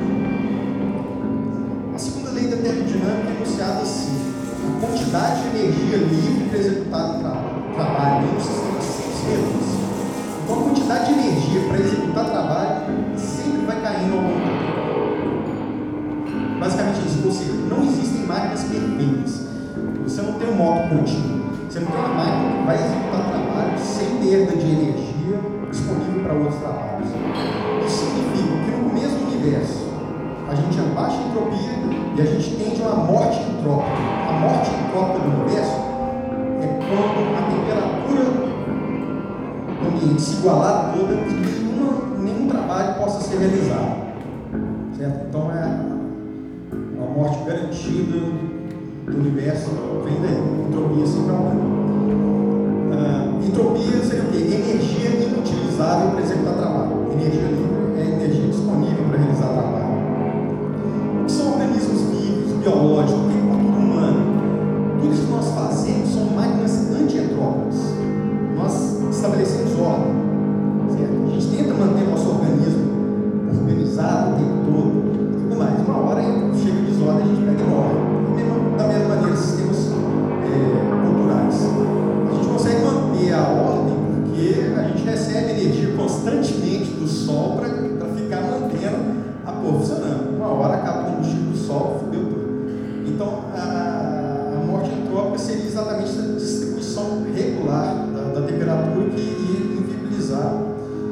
A segunda lei da termodinâmica é enunciada assim: a quantidade de energia livre para executar o tra trabalho em um sistema sempre se reduz. Então a quantidade de energia para executar trabalho sempre vai caindo ao longo do tempo. Basicamente isso, ou seja, não existem máquinas perfeitas. Você não tem um modo contínuo. Você não tem uma máquina que vai executar trabalho sem perda de energia disponível para outros trabalhos. Isso significa que no mesmo universo a gente tem baixa entropia e a gente tende a uma morte entrópica. A morte entrópica do universo é quando a temperatura do ambiente se igualar toda e nenhuma, nenhum trabalho possa ser realizado. Certo? Então é uma morte garantida do universo, vem daí. Entropia sempre aumenta. Uh, entropia seria o quê? Energia inutilizável para executar trabalho. Energia livre é energia disponível para realizar trabalho. O que são organismos vivos, biológicos, o que é cultura humana? Tudo isso que nós fazemos são máquinas antientrópicas. Nós estabelecemos ordem. Certo? A gente tenta manter nosso organismo organizado o tempo todo. Tudo mais. Uma hora chega de desordem, a gente pega e morre. Da mesma maneira, sistemas é, culturais. A gente consegue manter a ordem porque a gente recebe energia constantemente do Sol para ficar mantendo a porra funcionando. Uma hora acaba o combustível do Sol, fudeu tudo. Então, a, a morte entrópica seria exatamente essa distribuição regular da, da temperatura que ia inviabilizar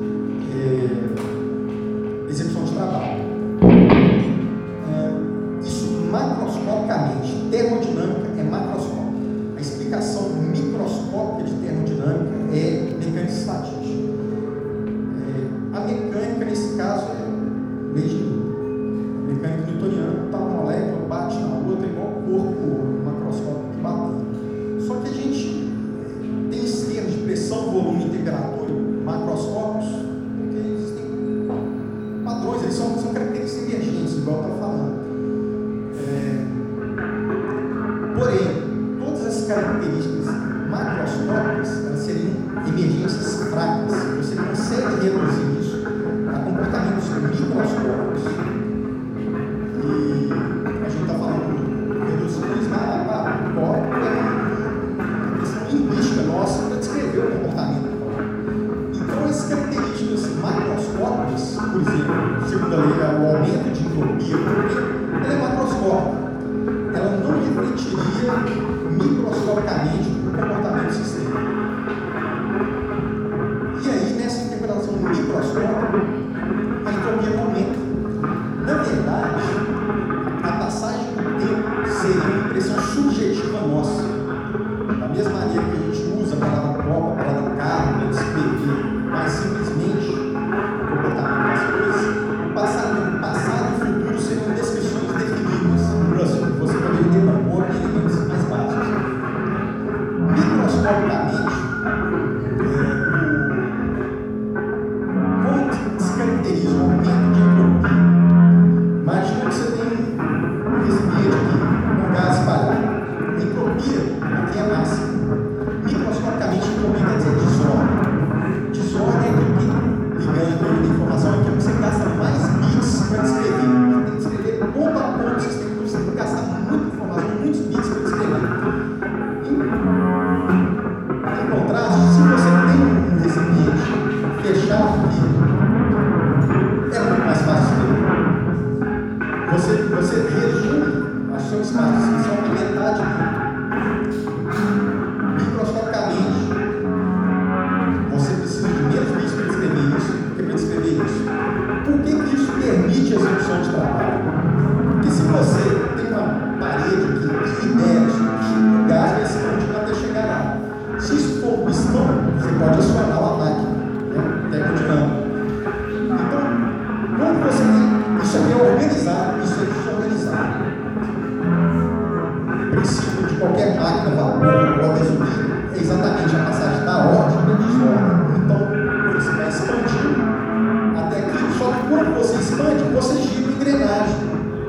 é, a execução de trabalho. Macroscopicamente, termodinâmica é macroscópica. A explicação microscópica de termodinâmica é mecânica estatística. É, a mecânica, nesse caso, é lei de Newton. A mecânica newtoniana está uma molécula, bate na outra, igual o corpo macroscópico que bateu. Só que a gente tem esses termos de pressão, volume e temperatura macroscópicos, porque existem padrões, eles são, são características emergentes, igual eu estava falando. Porém, todas as características macroscópicas elas seriam emergências fracas. Você consegue reduzir isso a comportamentos microscópicos. E a gente está falando de reduções na corpo, é uma questão linguística nossa para descrever o comportamento do corpo. Então, essas características macroscópicas, por exemplo, segundo a lei, o aumento de entropia, ela é macroscópica. Ela não refletiria microscopicamente o comportamento do sistema. E aí, nessa interpretação microscópica, a entropia não aumenta. Na verdade, impressão subjetiva nossa. Da mesma maneira que a gente usa a palavra copa, a palavra carro, para descrever mais simplesmente o comportamento das coisas, o passado, o passado e o futuro seriam descrições definidas. Russell, você poderia decompor em elementos mais básicos. Microscopicamente, como se caracteriza o aumento de entropia? Imagina que você tem um recipiente aqui, um gás espalhado. Entropia aqui é máxima. Microscopicamente, entropia quer dizer desordem. Desordem é aquilo que, ligando a informação, é aquilo que você gasta mais bits para descrever. Você tem que descrever ponto a ponto, você tem que, você tem que gastar muita informação, muitos bits para descrever. Em, em contraste, se você tem um recipiente fechado aqui, é muito mais fácil escrever. Você, você resume o seu espaço de descrição na metade dele. Microscopicamente, você precisa de menos bits para descrever isso do que para descrever isso. Por que, que isso permite a execução de trabalho? Porque se você tem uma parede aqui de ideias, o gás vai se continuar até chegar lá. Se isso for pistão, você pode acionar uma máquina, né? Até continuando. Então, quando você tem. Isso aqui é organizado, isso é desorganizado. O princípio de qualquer máquina, vapor ou gasolina é exatamente a passagem da ordem para a desordem. Então, você vai expandindo até aqui. Só que quando você expande, você gira a engrenagem.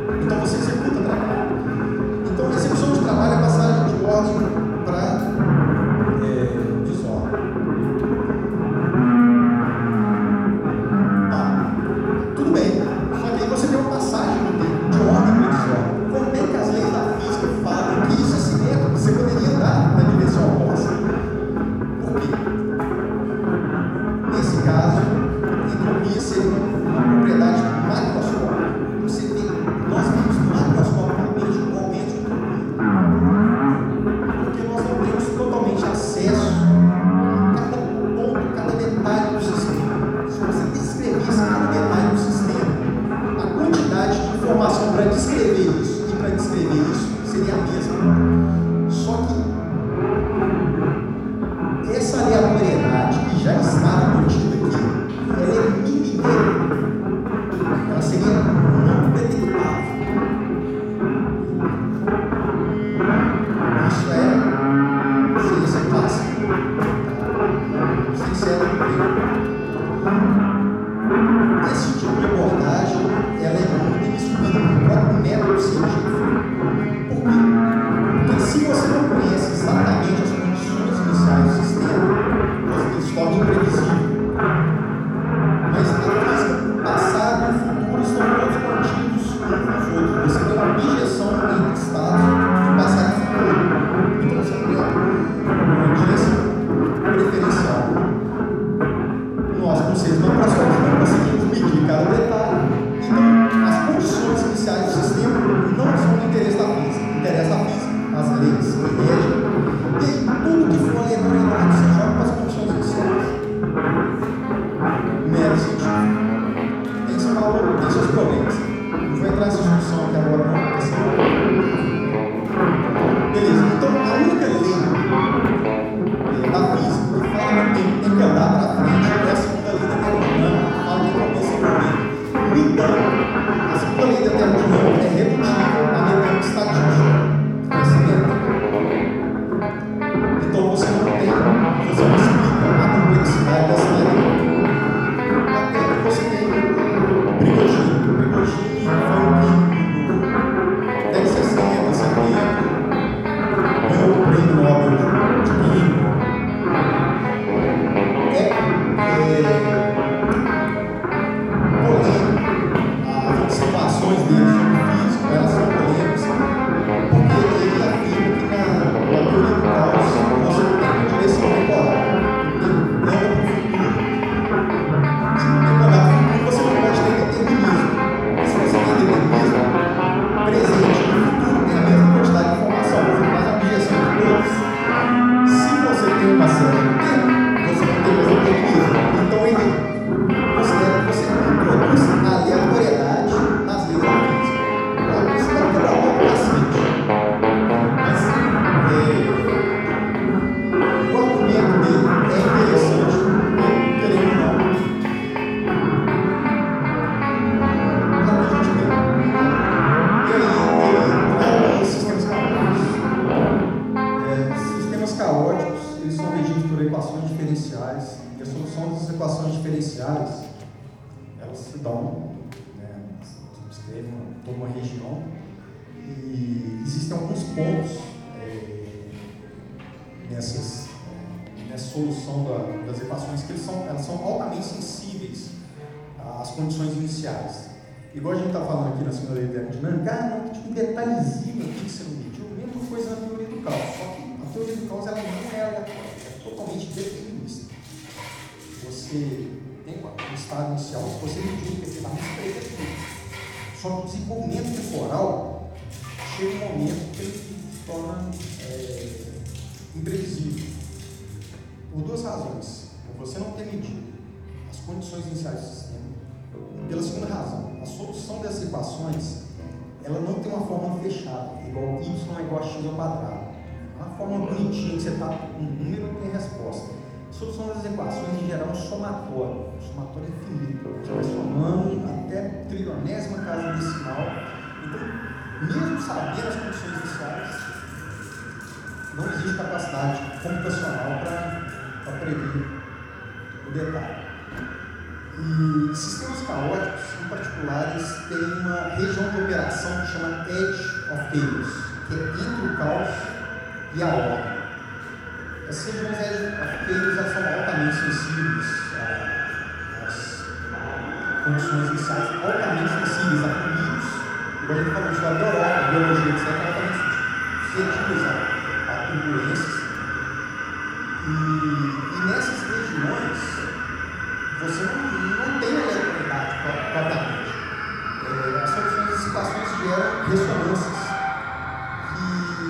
superficiais, elas se dão, né, descrevem toda uma região, e existem alguns pontos é, nessas, nessa solução da, das equações que eles são, elas são altamente sensíveis às condições iniciais. Igual a gente está falando aqui na segunda lei termodinâmica, ah, não, tipo, um detalhezinho aqui que você não mediu, a mesma coisa na teoria do caos, só que a teoria do caos ela não é aleatória, é totalmente determinista. Você tem um estado inicial, se você medir efetivamente, você vai ter tudo. Só que o desenvolvimento temporal chega um momento que ele se torna é, imprevisível. Por duas razões. Por você não ter medido as condições iniciais do sistema. Pela segunda razão, a solução dessas equações ela não tem uma forma fechada, igual y é igual a x ao quadrado. É uma forma bonitinha que você está com um número e tem resposta. A solução das equações, em geral, é um somatório, um somatório infinito. Você vai somando até trilionésima casa decimal. Então, mesmo sabendo as condições iniciais, não existe capacidade computacional para prever o detalhe. E sistemas caóticos, em particular, eles têm uma região de operação que chama Edge of Chaos, que é entre o caos e a ordem. Essas regiões Edge of Chaos elas são altamente sensíveis às condições iniciais, altamente sensíveis a fluidos. Igual a gente falou sobre a Europa, a biologia, etcétera, altamente suscetíveis a turbulências. E, e nessas regiões, você não, não tem eletricidade propriamente. É, as soluções das situações geram ressonâncias que,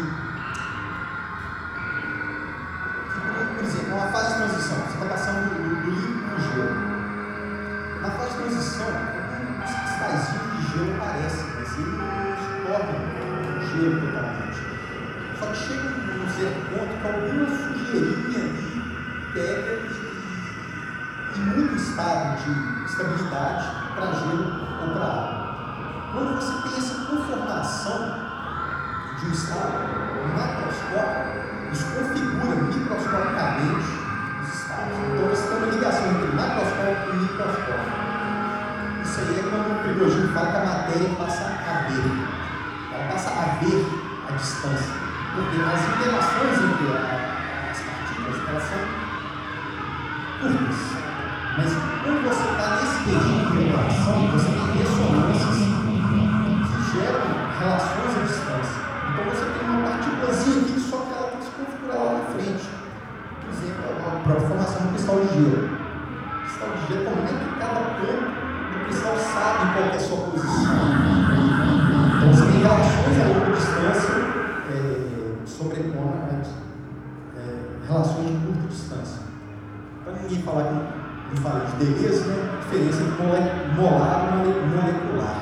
que, por exemplo, uma fase de transição, você está passando do, do líquido para o gelo. Na fase de transição, os cristalzinhos de gelo aparecem, mas eles não se tornam gelo totalmente. Só que chega num certo ponto que alguma sujeirinha ali pega e muda o estado de estabilidade para gelo ou para água. Quando você tem essa conformação de um estado macroscópico, isso configura microscopicamente os estados. Então você tem uma ligação entre macroscópico e microscópico. Isso aí é quando o Prigogine fala que a matéria passa a ver. Ela passa a ver a distância. Porque as interações entre a, as partículas, elas são curtas. Mas quando você está nesse regime de relação, você tem ressonâncias que geram relações à distância. Então você tem uma partículazinha aqui, só que ela tem que se configurar lá na frente. Por exemplo, a própria formação do cristal de gelo. O cristal de gelo, como é que cada ponto do cristal sabe qual é a sua posição? Então você tem relações a longa distância é, sobrepondo é, relações de curta distância. Para ninguém falar que não falei de beleza, né? A diferença entre molar e molecular.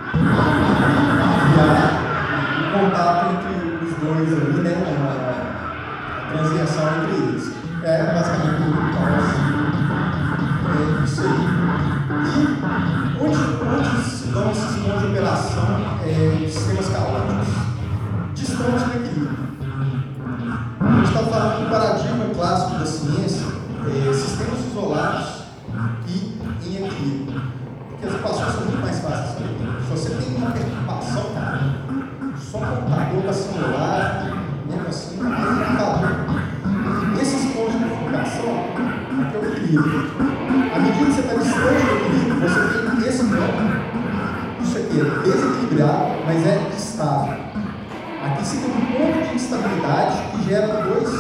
E a, o contato entre os dois ali, né? A, a transição entre eles. É basicamente o caos. É isso aí. E onde, onde se dão esses pontos de operação é, de sistemas caóticos? Distantes do equilíbrio. A gente está falando do paradigma clássico da ciência, é, sistemas isolados e em equilíbrio. Porque as equações são muito mais fáceis de saber. Se você tem uma perturbação, cara, só o computador está simular, mesmo assim, aí é valor. Esses pontos de configuração é o equilíbrio. À medida que você está distante do equilíbrio, você tem esse ponto. Isso aqui é desequilibrado, mas é estável. Aqui você tem um ponto de instabilidade que gera dois,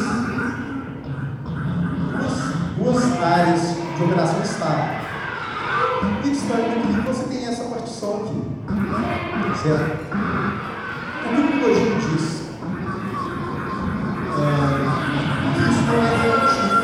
duas, duas áreas de operação estável. E distante do equilíbrio você tem essa partição aqui. Certo? O que o Prigogine diz? É, isso não é relativo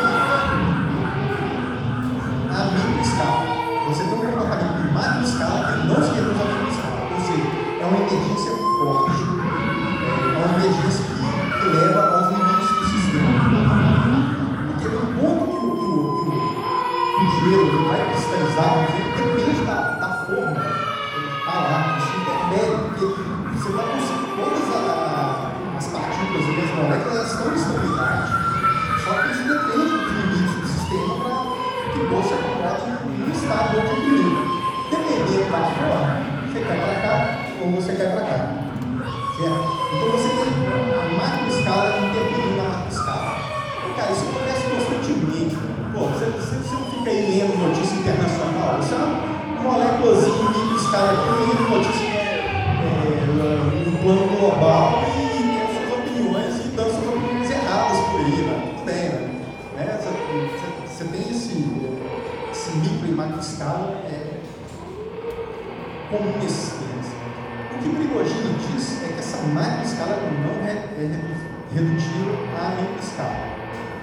à microescala. Você tem um comportamento de macro escala que não se reduz à micro escala. Ou seja, é uma emergência forte. É uma emergência que, que leva aos limites do sistema. Porque no ponto que o, que o, que o gelo vai cristalizar, depende da, da forma que está lá. Isso interfere, porque você vai conseguir todas a, a, as partículas e as moléculas estão em estabilidade. Só que isso depende dos limites do sistema para que você acomoda no estado de equilíbrio. Dependendo da forma, você quer para cá ou você quer para cá. Certo? Então você tem a macro escala interferindo na macro escala. Cara, isso acontece constantemente. Pô, você, você, você não fica aí lendo notícia internacional, isso é uma moléculazinha em micro escala aqui, lendo notícia é, no plano global e tendo suas opiniões e dando suas opiniões erradas por aí, né? Tudo bem, né? Você, você tem esse, esse micro e macro escala é, comum nesses temas. O que o Prigogine diz é que essa macro escala não é, é redutível à micro escala.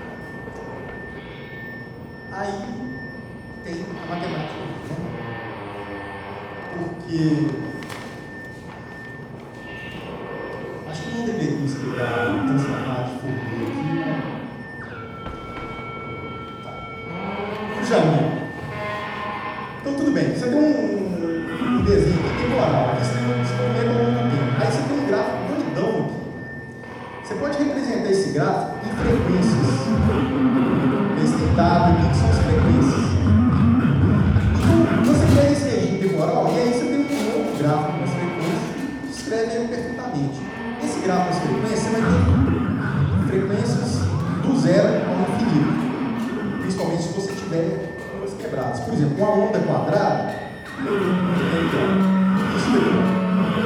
Aí tem a matemática, né? Porque acho que não deveria explicar transformar de formiga aqui, né? Tá. Janeiro. Então tudo bem, você tem um, um desenho aqui temporal, aqui você tem um tempo. Aí você tem um gráfico doidão aqui. Você pode representar esse gráfico em frequências. Esse W aqui que são as frequências. Então, você quer esse regime temporal, e aí você tem um outro gráfico das frequências que descreve ele perfeitamente. Esse gráfico das frequências, você vai ter frequências do zero ao infinito. Principalmente se você tiver ondas quebradas. Por exemplo, uma onda quadrada, isso daqui.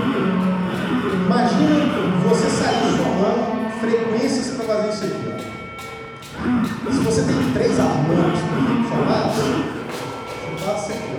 Imagina você sair somando frequências para fazer isso aqui. Ó. Se você tem três harmônicos somados, você faz isso aqui.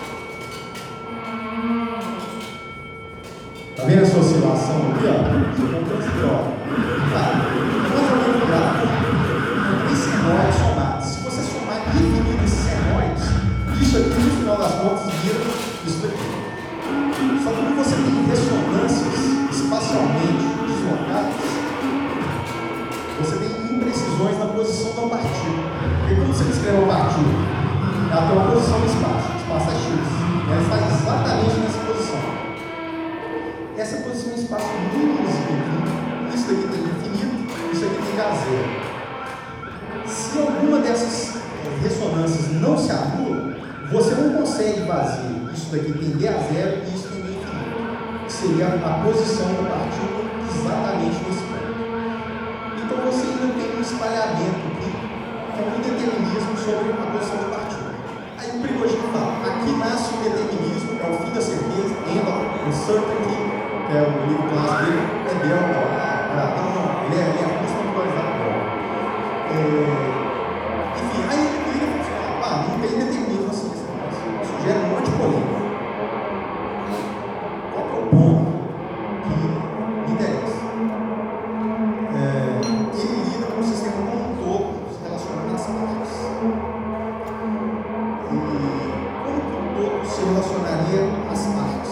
Está vendo essa oscilação aqui? Ó? Você compra esse ó. Tá. Nós vamos lembrar três senoides somados. Se você somar infinitos senoides, isso aqui no final das contas vira isso daqui. Só que quando você tem ressonâncias espacialmente deslocadas, você tem imprecisões na posição da partícula. Porque quando você descreve uma partícula, ela tem uma posição no espaço, o espaço é X, e ela está exatamente nessa posição. Essa posição no espaço é muito infinita. Isso daqui tem infinito, isso aqui tem H zero. Se alguma dessas ressonâncias não se anula, você não consegue fazer isso daqui tem D a zero e isso tem D infinito, que seria a posição da partícula exatamente nesse ponto. Então você ainda tem um espalhamento aqui, que é um determinismo sobre a posição da partícula. Aí o Prigogine fala, aqui nasce o determinismo, é o fim da certeza, end of uncertainty, que é o livro clássico dele, é delta, ah, não, não, ele é, ele é constantualizado. É, enfim, aí ele fala, ah, não tem determinismo assim, isso gera um monte de polêmica. Qual que é o ponto que me interessa? É, ele lida com o sistema como um todo, se relacionando às partes. E como que o todo se relacionaria às partes?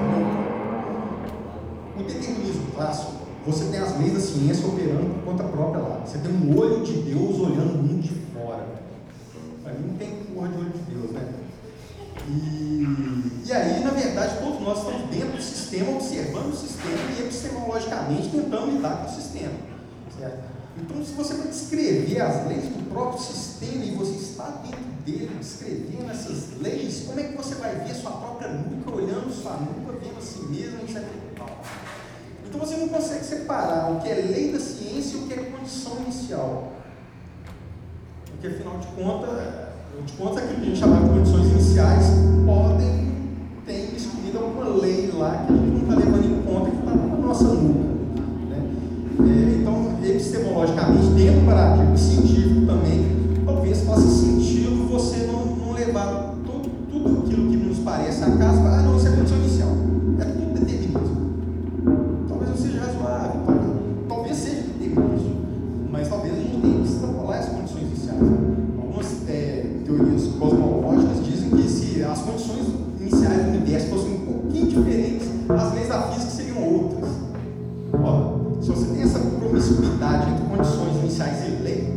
O determinismo clássico, você tem as leis da ciência operando por conta própria lá. Você tem um olho de Deus olhando o mundo de fora. Para mim não tem porra de olho de Deus, né? E, e aí, na verdade, todos nós estamos dentro do sistema, observando o sistema e epistemologicamente tentando lidar com o sistema. Certo? Então, se você vai descrever as leis do próprio sistema e você está dentro dele, descrevendo essas leis, como é que você vai ver sua própria nuca, olhando sua nuca, vendo a si mesmo, etcétera. Então, você não consegue separar o que é lei da ciência e o que é condição inicial. Porque, afinal de contas, de contas, aquilo que a gente chama de condições iniciais podem ter escolhido alguma lei lá que a gente não está levando em conta, que está na nossa nuca. Né? É, então, epistemologicamente, dentro do paradigma científico também, talvez faça sentido você não, não levar tudo, tudo aquilo que nos parece acaso para, ah, não, isso é condição inicial. É tudo determinismo. Talvez não seja razoável, talvez seja determinismo, mas talvez a gente tenha que extrapolar as condições iniciais. Algumas é, teorias cosmológicas dizem que se as condições iniciais do universo fossem um pouquinho diferentes, as leis da física seriam outras. Ó, se você tem essa promiscuidade entre condições iniciais e lei,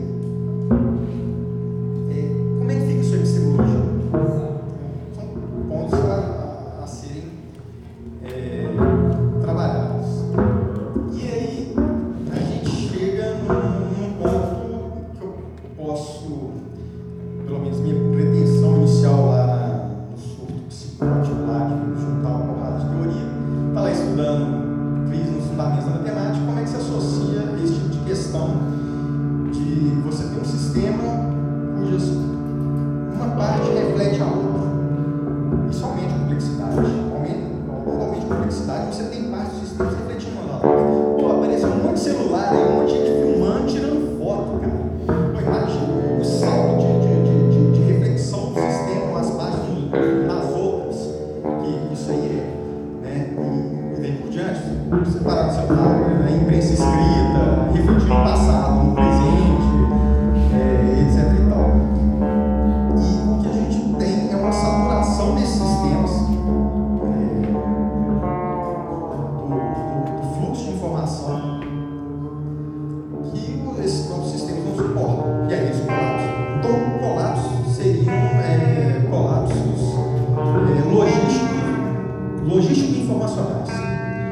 é, como é que fica isso em epistemologia? São pontos a, a serem é, trabalhados. E aí a gente chega num, num ponto que eu posso, pelo menos minha dando crise nos fundamentos da matemática, como é que se associa esse tipo de questão de você ter um sistema cujas uma parte reflete a outra? Isso aumenta a complexidade. Aumenta, aumenta a complexidade, você tem partes do sistema refletindo uma na outra. Pô, apareceu um monte de celular aí, um monte de gente filmando, tirando foto, cara. Pô, imagina o salto de, de, de, de, de reflexão do sistema, as partes nas outras, que isso aí é, né? E, e daí por diante, você parar no celular, a imprensa escrita, refletir no passado, no presente, é, etc e tal. E o que a gente tem é uma saturação desses sistemas, é, do, do, do fluxo de informação, que esses próprios sistemas não suportam. E aí eles colapsam. Então, colapsos seriam é, colapsos é, logísticos, logístico-informacionais.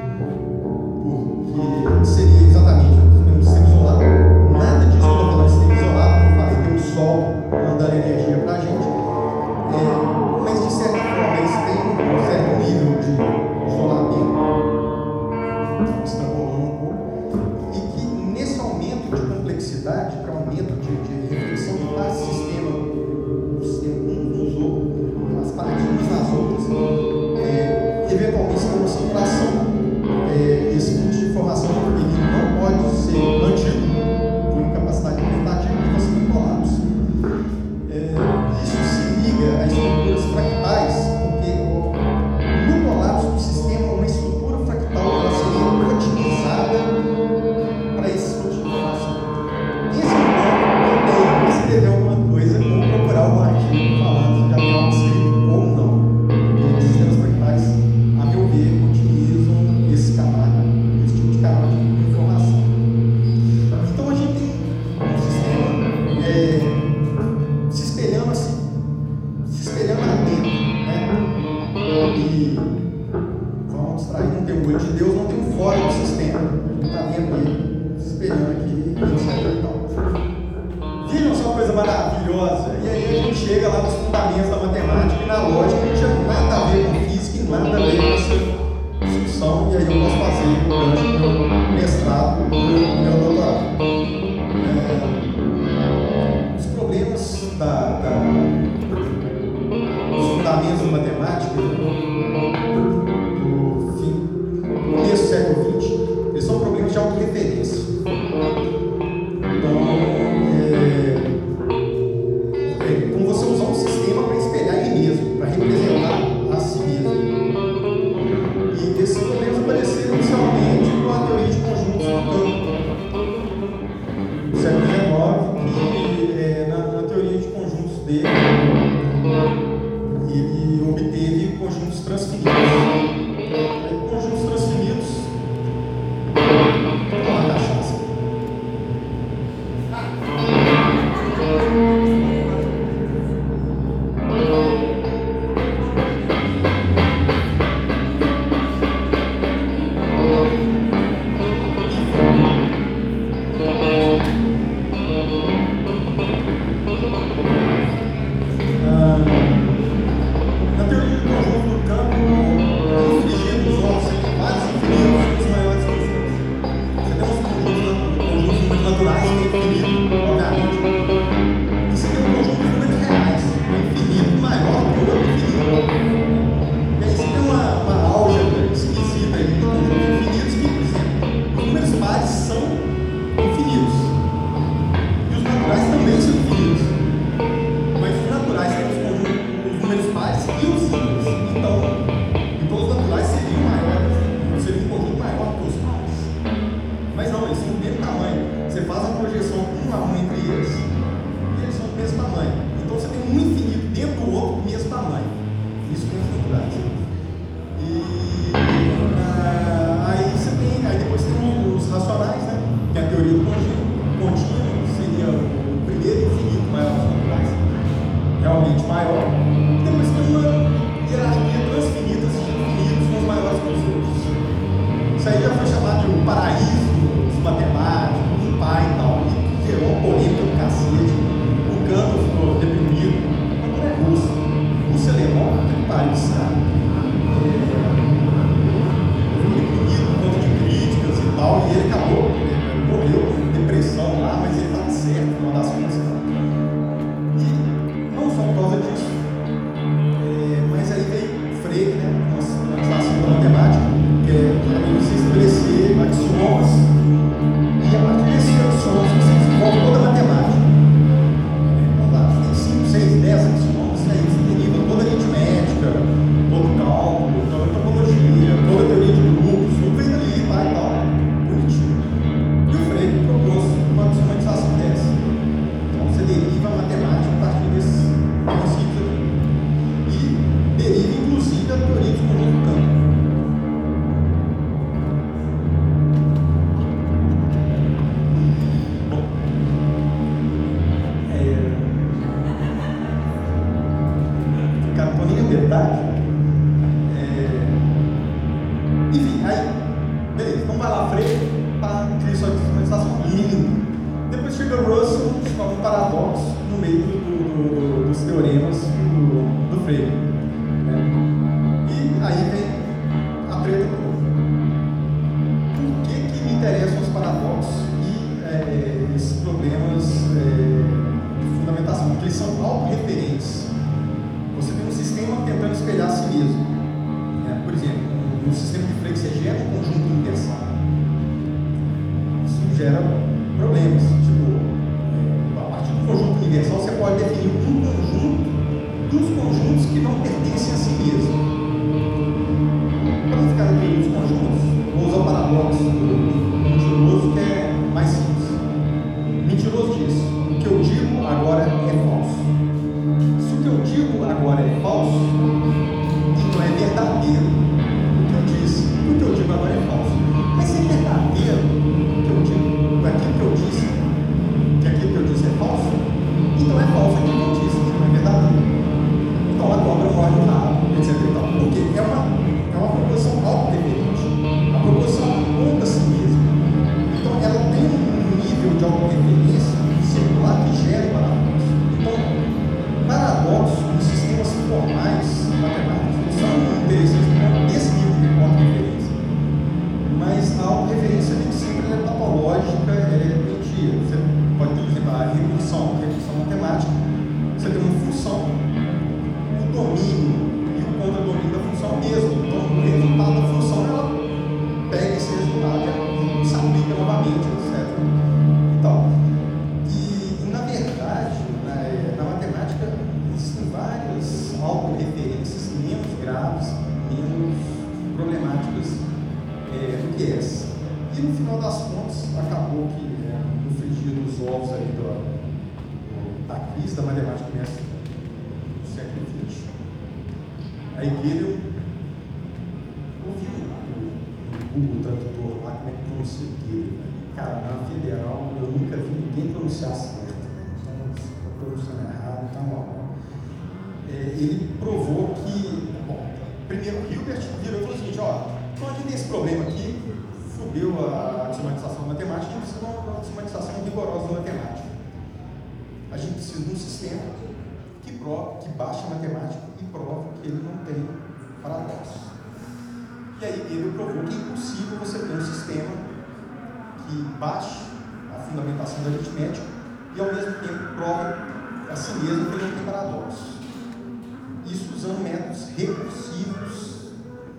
Porque seria exatamente um sistema isolado. Nada disso que eu estou falando de sistema isolado, como eu falei, tem o sol mandando energia para a gente. É, mas de certa forma eles têm um certo nível de isolamento, extrapolando um pouco, e que nesse aumento de complexidade, para aumento de, de reflexão de cada sistema, o sistema uns nos outros, as partes umas nas outras, é, eventualmente se tem uma saturação. É, esse fluxo de informação ele não pode ser mantido por incapacidade computativa e você tem colapso. É, isso se liga a estruturas fractais, porque no colapso do sistema, uma estrutura fractal ela seria otimizada para esse fluxo de informação. Esse é o ponto que eu tenho que escrever alguma coisa ou procurar algum artigo falando se já tem algo escrito ou não. Porque os sistemas fractais, a meu ver, utilizam esse canal, esse tipo de canal de informação. Então a gente tem um sistema é, se espelhando assim, se espelhando lá dentro, né? E vamos distrair, não tem o olho de Deus, não tem um fora do sistema. A gente está vendo ele se espelhando aqui, etcétera e tal. Vejam só uma coisa maravilhosa. E aí a gente chega lá nos fundamentos da matemática e na lógica, que não tinha nada a ver com física e nada a ver com essa discussão, e aí eu posso fazer durante o meu mestrado e o meu doutorado. É, os problemas da, da, dos fundamentos da matemática do fim, começo do século vinte, eles são problemas de autorreferência. Então, é, é como você usar um sistema para espelhar ele mesmo, para representar a si mesmo. E esses problemas apareceram inicialmente com a teoria de conjuntos do campo, do século dezenove, que é, na, na teoria de conjuntos dele, ele obteve conjuntos transfinitos. Aí, conjuntos transfinitos, uma cachaça. Na teoria do conjunto do campo, infligidos vão ser vários infinitos, os maiores que os outros. Você tem uns conjuntos, conjuntos naturais que é infinito, obviamente. E você tem um conjunto de números reais, que é infinito maior que o outro infinito. E aí você tem uma, uma álgebra esquisita aí de conjuntos infinitos que, por exemplo, os números pares são infinitos. E os naturais também são infinitos. Mas os naturais têm os conjuntos, os números pares e os ímpares. Então, então os naturais seriam maiores, seria um conjunto maior que os pares. Mas não, eles são do mesmo tamanho. Você faz a projeção um a um entre eles e eles são do mesmo tamanho. Então você tem um infinito dentro do outro do mesmo tamanho. Isso com os naturais. E ah, aí você tem, aí depois tem os racionais, né? Que é a teoria do contínuo. Contínuo seria o primeiro infinito maior dos naturais, realmente maior. E depois tem uma hierarquia transfinita de infinitos com os maiores que os outros. Isso aí já foi chamado de o paraíso dos matemáticos, do pai e tal, e gerou uma polêmica do cacete. O Cantor ficou deprimido. O Cantor é russo. Russo e alemão, que pariu, sabe? É... Beleza, então vai lá, Freire, para criar sua sistematização. Lindo. Depois chega Russell, descobre um paradoxo no meio do, do, do, dos teoremas do, do Freire. Né? E aí vem a treta toda. Por que, que me interessam os paradoxos e é, esses problemas é, de fundamentação? Porque eles são autorreferentes. Você tem um sistema tentando espelhar a si mesmo. Né? Por exemplo, no sistema de Freire você gera um conjunto universal. Isso gera problemas. Tipo, a partir do conjunto universal você pode definir um conjunto dos conjuntos que não pertencem a si mesmo. Para não ficar definindo os conjuntos, vou usar o paradoxo do mentiroso, que é mais simples. Mentiroso diz: o que eu digo agora é falso. Se o que eu digo agora é falso, então é verdadeiro o que eu disse. O que eu digo agora é falso. Mas se é verdadeiro o que eu digo, aquilo que eu disse, que aquilo que eu disse é falso, então é falso aquilo que eu disse, não é verdadeiro. Então a cobra morre no rabo, etcétera. Então, porque é uma, é uma proposição autorreferente. A proposição aponta a si mesma. Então ela tem um nível de autorreferência circular que gera paradoxo. Então, paradoxos nos sistemas formais matemáticos não são interessantes por esse nível de autorreferência. Mas a autorreferência nem sempre é patológica, é mentira. Você pode ter, por exemplo, a recursão, a recursão matemática, você tem uma função, o domínio e o contradomínio da função é o mesmo. Então, o resultado da função, ela pega esse resultado e se aplica novamente, etcétera. Então, e, na verdade, na, na matemática, existem várias autorreferências menos graves, menos problemáticas é, do que essa. E no final das contas, acabou que é, no frigir dos ovos aí do, da crise da matemática começa no século vinte. Aí Gödel ouviu o Google Tradutor lá, como é que pronuncia Gödel. Cara, na federal eu nunca vi ninguém pronunciar certo. Então, estou pronunciando errado, então, ó. É, ele provou que, bom, primeiro Hilbert virou e falou o seguinte: ó, então a gente tem esse problema aqui, fudeu a sistematização matemática, a gente precisa de uma sistematização rigorosa da matemática. A gente precisa de um sistema que, prova, que baixe a matemática e prova que ele não tem paradoxos. E aí ele provou que é impossível você ter um sistema que baixe a fundamentação da aritmética e ao mesmo tempo prova a si mesmo que ele não tem paradoxos. Isso usando métodos recursivos,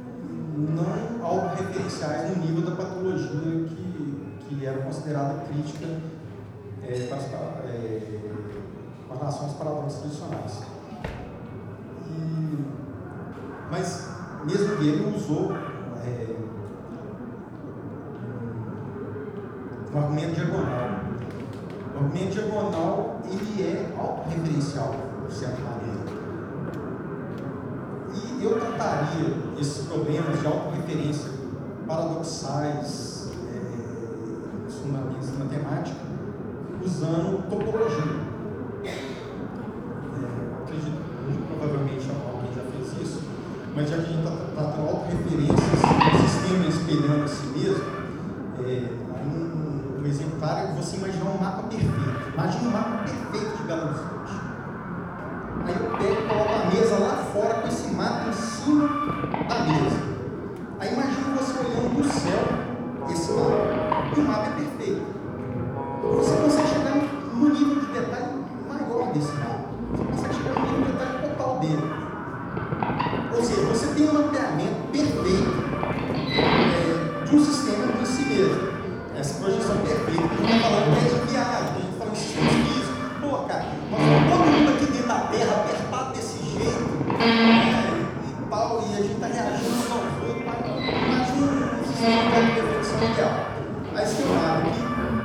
não autorreferenciais no nível da patologia que, que era considerada crítica é, para, é, com relação aos paradoxos tradicionais. E, mas mesmo ele usou é, um argumento diagonal. O argumento diagonal ele é autorreferencial, de certa maneira. E eu trataria esses problemas de autorreferência paradoxais, é, fundamentos de matemática, usando topologia. É, acredito, muito provavelmente alguém já fez isso, mas já que a gente está tratando autorreferências do sistema espelhando a si mesmo, é, um, um exemplo claro é você imaginar um mapa perfeito. Imagina um mapa perfeito de Belo Horizonte. Aí eu pego e coloco a mesa lá fora com esse mapa em cima da mesa. Aí imagina você olhando do céu esse mapa. E o mapa é perfeito. Você consegue chegar no nível de detalhe maior desse mapa. Você consegue chegar no nível de detalhe total dele. Ou seja, você tem um mapeamento perfeito é, de um sistema em si mesmo. Essa projeção perfeita que a gente está falando é de viagem, que a gente fala em sistemas físicos. Pô, cara, nós estamos todo mundo aqui dentro da Terra, apertado desse jeito, é, e tal, e a gente está reagindo uns aos outros. Imagina um sistema de perfeição ideal. Aí você tem um mapa aqui.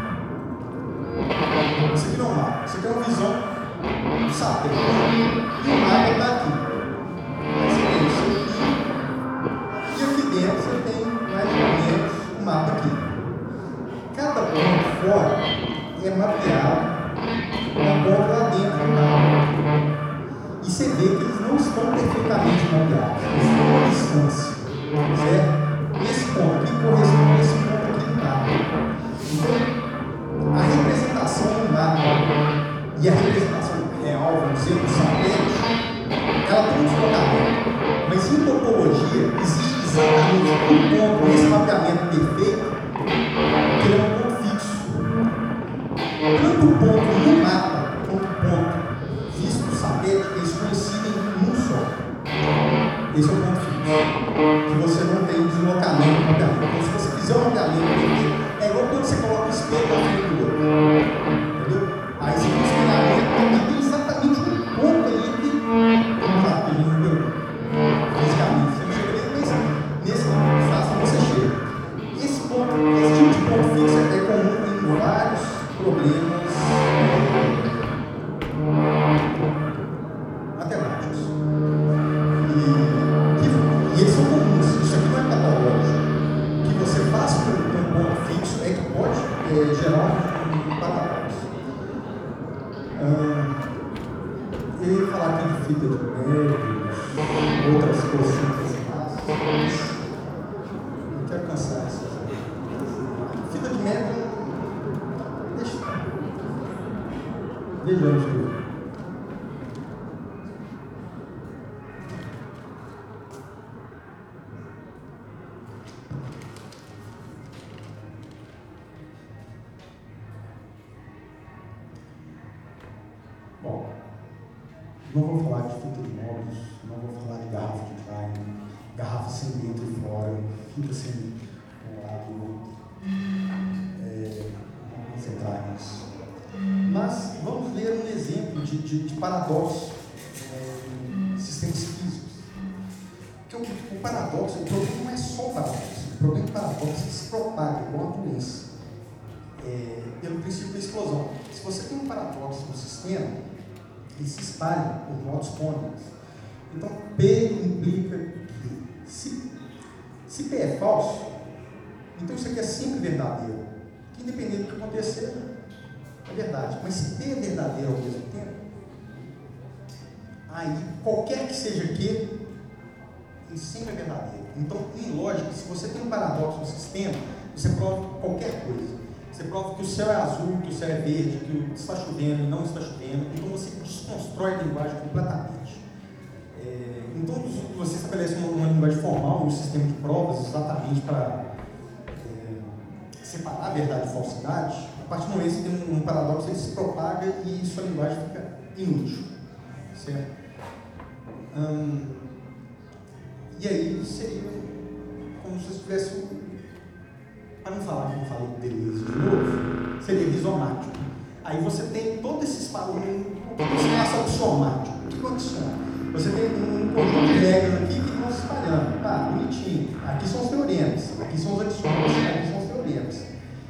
Isso aqui não é um mapa, isso aqui é uma visão do satélite. E o mapa está aqui. Aí você tem isso aqui. E aqui dentro você tem mais ou menos um mapa aqui. Cada ponto fora é mapeado uma ponta lá dentro do mapa. E você vê que eles não estão perfeitamente mapeados, eles estão à distância. Certo? Esse ponto aqui corresponde a esse respeito ao filho do outro. Entendeu? Aí você tem espelhamento, tem exatamente um ponto ali que, claro, que a gente não deu fisicamente, você não chega nem, mas nesse fato você chega. Esse ponto, esse tipo de ponto fixo é comum em vários problemas matemáticos. E, e eles são comuns, isso aqui não é patológico. O que você faz com um ponto fixo é que pode é, gerar um paradoxo. Ah, eu ia falar aqui de fita de médios, outras coisinhas fáceis, mas não quero cansar isso. Fita de médio, deixa eu ver. Vejamos aqui. Bom, não vou falar de fita de móveis, não vou falar de garrafa de carne, garrafa sem dentro e fora, fita sem um lado e outro. É, vamos entrar nisso. Mas vamos ver um exemplo de, de, de paradoxo é, em sistemas físicos. Porque o, o paradoxo, o problema não é só o paradoxo, o problema do paradoxo é que se propaga igual a doença, é, pelo princípio da explosão. Se você tem um paradoxo no sistema, ele se espalha por modos cônicos. Então, P implica que, se, se P é falso, então isso aqui é sempre verdadeiro. Que independente do que acontecer, é verdade. Mas se P é verdadeiro ao mesmo tempo, aí qualquer que seja Q, ele sempre é verdadeiro. Então, em lógica, se você tem um paradoxo no sistema, você prova qualquer coisa. Você prova que o céu é azul, que o céu é verde, que está chovendo e não está chovendo. Então você desconstrói a linguagem completamente. É, então você estabelece uma, uma linguagem formal, um sistema de provas exatamente para é, separar a verdade e falsidade. A partir do momento que você tem um, um paradoxo, ele se propaga e sua linguagem fica inútil. Certo? Hum, e aí seria como se estivesse um. Para não falar que eu não falei beleza de novo, seria rizomático. Aí você tem todo esse espaço, um espaço axiomático. O que é axioma? Você tem um conjunto de regras aqui que vão se espalhando. Ah, bonitinho. Aqui são os teoremas, aqui são os axiomas, aqui são os teoremas.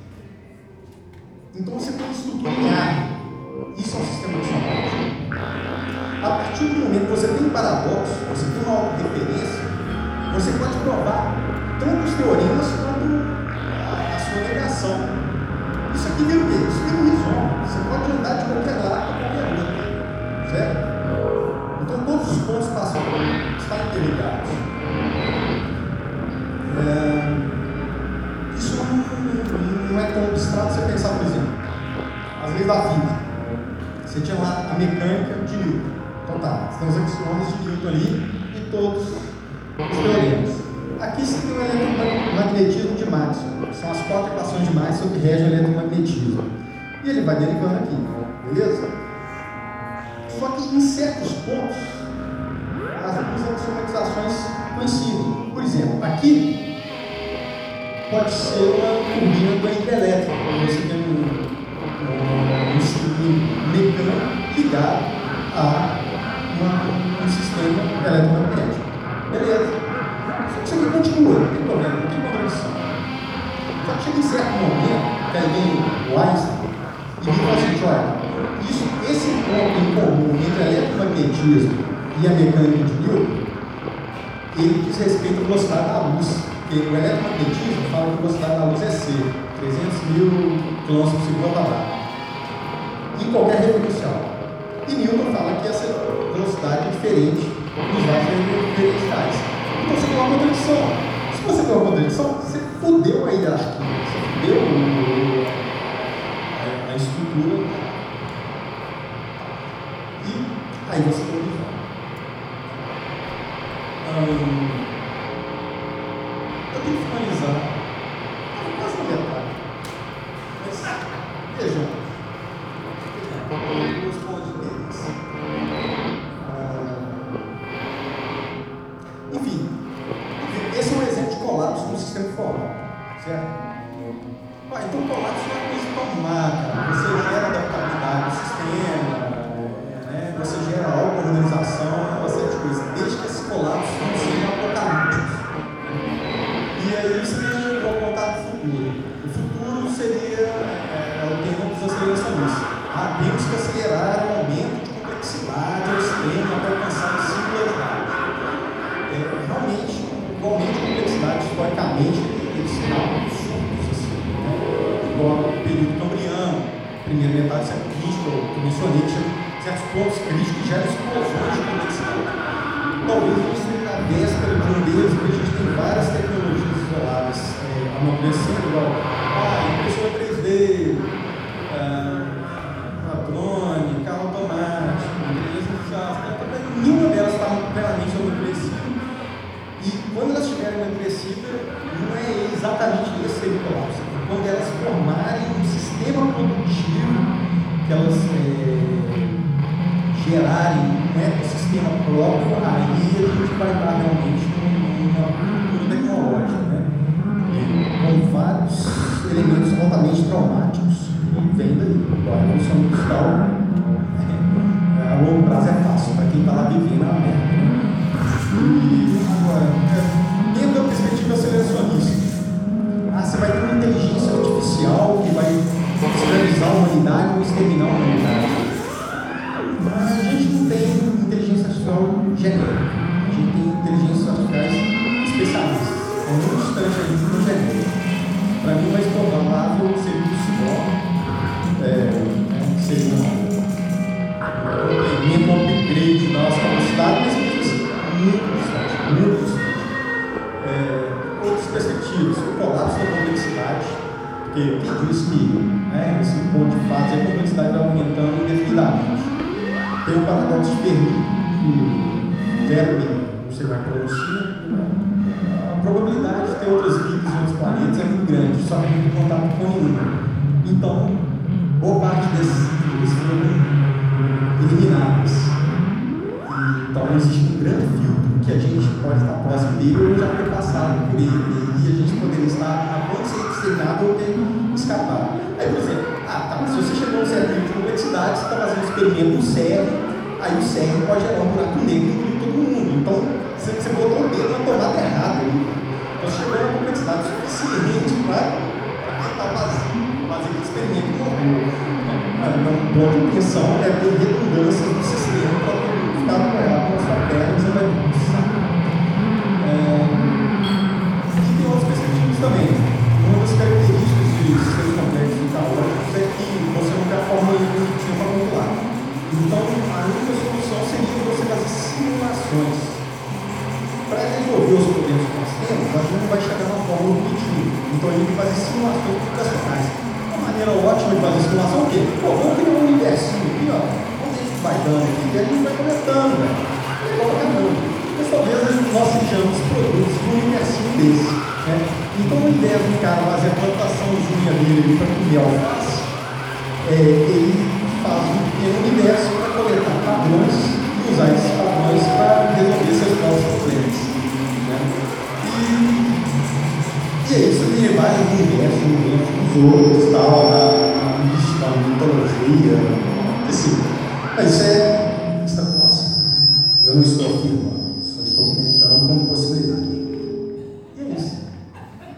Então você tem uma estrutura linear. Isso é um sistema axiomático. A partir do momento que você tem um paradoxo, você tem uma autorreferência, você pode provar tanto os teoremas quanto negação. Isso aqui vira o quê? Isso vira um rizoma. Você pode andar de qualquer lado para qualquer outro. Certo? Então todos os pontos passam a estar interligados. É, isso não, não é tão abstrato você pensar, por exemplo, as leis da física. Você tinha lá a mecânica de Newton. Então tá, você tem os axiomas de Newton ali e todos os teoremas. Aqui você tem o eletromagnetismo de Maxwell, são as quatro equações de Maxwell que regem o eletromagnetismo. E ele vai derivando aqui, beleza? Só que em certos pontos, as duas automatizações coincidem. Por exemplo, aqui pode ser uma turbina do hidrelétrico, você tem um, um sistema mecânico ligado a uma, um sistema eletromagnético. Beleza? Isso aqui continua, não tem problema, não tem contradição. Só que chega em certo momento, que aí vem o Einstein e diz assim, olha, isso, esse ponto em comum entre a eletromagnetismo e a mecânica de Newton, ele diz respeito à velocidade da luz. Porque o eletromagnetismo fala que a velocidade da luz é C, trezentos mil quilômetros por segundo ao lado, em qualquer referencial. E Newton fala que essa velocidade é diferente dos vários referenciais. Então você tem uma contradição. Se você tem uma contradição, você fodeu a hierarquia, você fodeu a, a estrutura. E aí você tem um hum, eu tenho que finalizar. É quase uma metade. Mas vejam. Os pontos deles. Enfim, esse é um exemplo de colapso no sistema formal, certo? Ah, então o colapso não é coisa tão má, cara. Você gera adaptabilidade no sistema, né? Você gera auto-organização, uma série de coisas, desde que esses colapsos não sejam apocalípticos. E aí você tem o contato futuro. O futuro seria é, o tema dos aceleracionistas. Ah, temos que acelerar o aumento de complexidade ao sistema para alcançar a singularidade. É, realmente, o aumento de complexidade, historicamente, ele se dá absurdos, assim, né? Igual ao período cambriano, primeira metade do século vinte, eu mencionei, tinha certos pontos críticos que geram explosões de complexidade. Talvez a gente esteja na véspera de um deles, porque a gente tem várias tecnologias isoladas é, amadurecendo, igual ah, impressora três D, ah, drone, carro automático, inteligência artificial, nenhuma delas está plenamente amadurecida. E quando elas estiverem amadurecidas, não é exatamente esse o colapso. Quando elas formarem um sistema produtivo, que elas é, gerarem um ecossistema próprio, aí a gente vai estar realmente numa cultura tecnológica, né? E com vários elementos altamente traumáticos. E vem daí. A revolução industrial, é, a longo prazo é fácil para quem está lá vivendo a merda. E agora, é, dentro da perspectiva aceleracionista, ah, você vai ter uma inteligência artificial que vai escravizar a humanidade ou exterminar a humanidade. Mas a gente não tem inteligência artificial genérica, a gente tem inteligências artificiais especialistas. É muito distante aí do genérico. Para mim, mais provável seria o ciborgue, é, né, que seria um complemento, um upgrade da nossa capacidade, mas mesmo assim, muito distante, muito distante. É, outras perspectivas, o colapso da complexidade, porque quem diz que né, esse ponto de fase a complexidade vai aumentando indefinidamente. Tem o paradoxo de Fermi, que Fermi, você vai pronunciar, a probabilidade de ter outras vidas em outros planetas é muito grande, só que a gente tem contato com nenhuma. Então, boa parte desses vidas foram eliminadas. E, então, existe um grande filtro que a gente pode estar próximo dele ou já ter passado por ele, e a gente poderia estar a ponto de ser exterminado ou ter escapado. Aí, por exemplo, ah, tá, mas se você chegou a um certo nível de complexidade, você está fazendo um experimento no cérebro, aí o cérebro pode gerar um buraco negro em todo mundo. Então, você, você botou o dedo na tomada errada. Então, chegou a uma complexidade suficiente para tentar fazer, fazer aquele experimento normal. Então, um ponto de atenção é ter redundâncias do sistema para ficar apoiado na sua perna e você vai precisar. É, e tem outras perspectivas também. Uma das características de sistemas complexos e caóticos é que você não tem a fórmula definitiva para calcular. Então, a única solução seria você fazer simulações. Para resolver os problemas que nós temos, a gente não vai chegar na fórmula definitiva. Então, a gente vai fazer simulações computacionais. Uma maneira ótima de fazer simulação é o quê? Pô, vamos criar um universinho aqui, ó. Vamos ver o que vai dando aqui, e a gente vai coletando, velho. É igual pra caramba. Mas talvez nós sejamos produtos de um universinho desse. Né? Então, ao invés do cara fazer a plantaçãozinha dele para comer alface, é, ele faz um pequeno universo para coletar padrões e usar esses padrões para resolver seus próprios problemas. Né? E, e é isso, ele vai no universo, no universo dos outros, tal, né?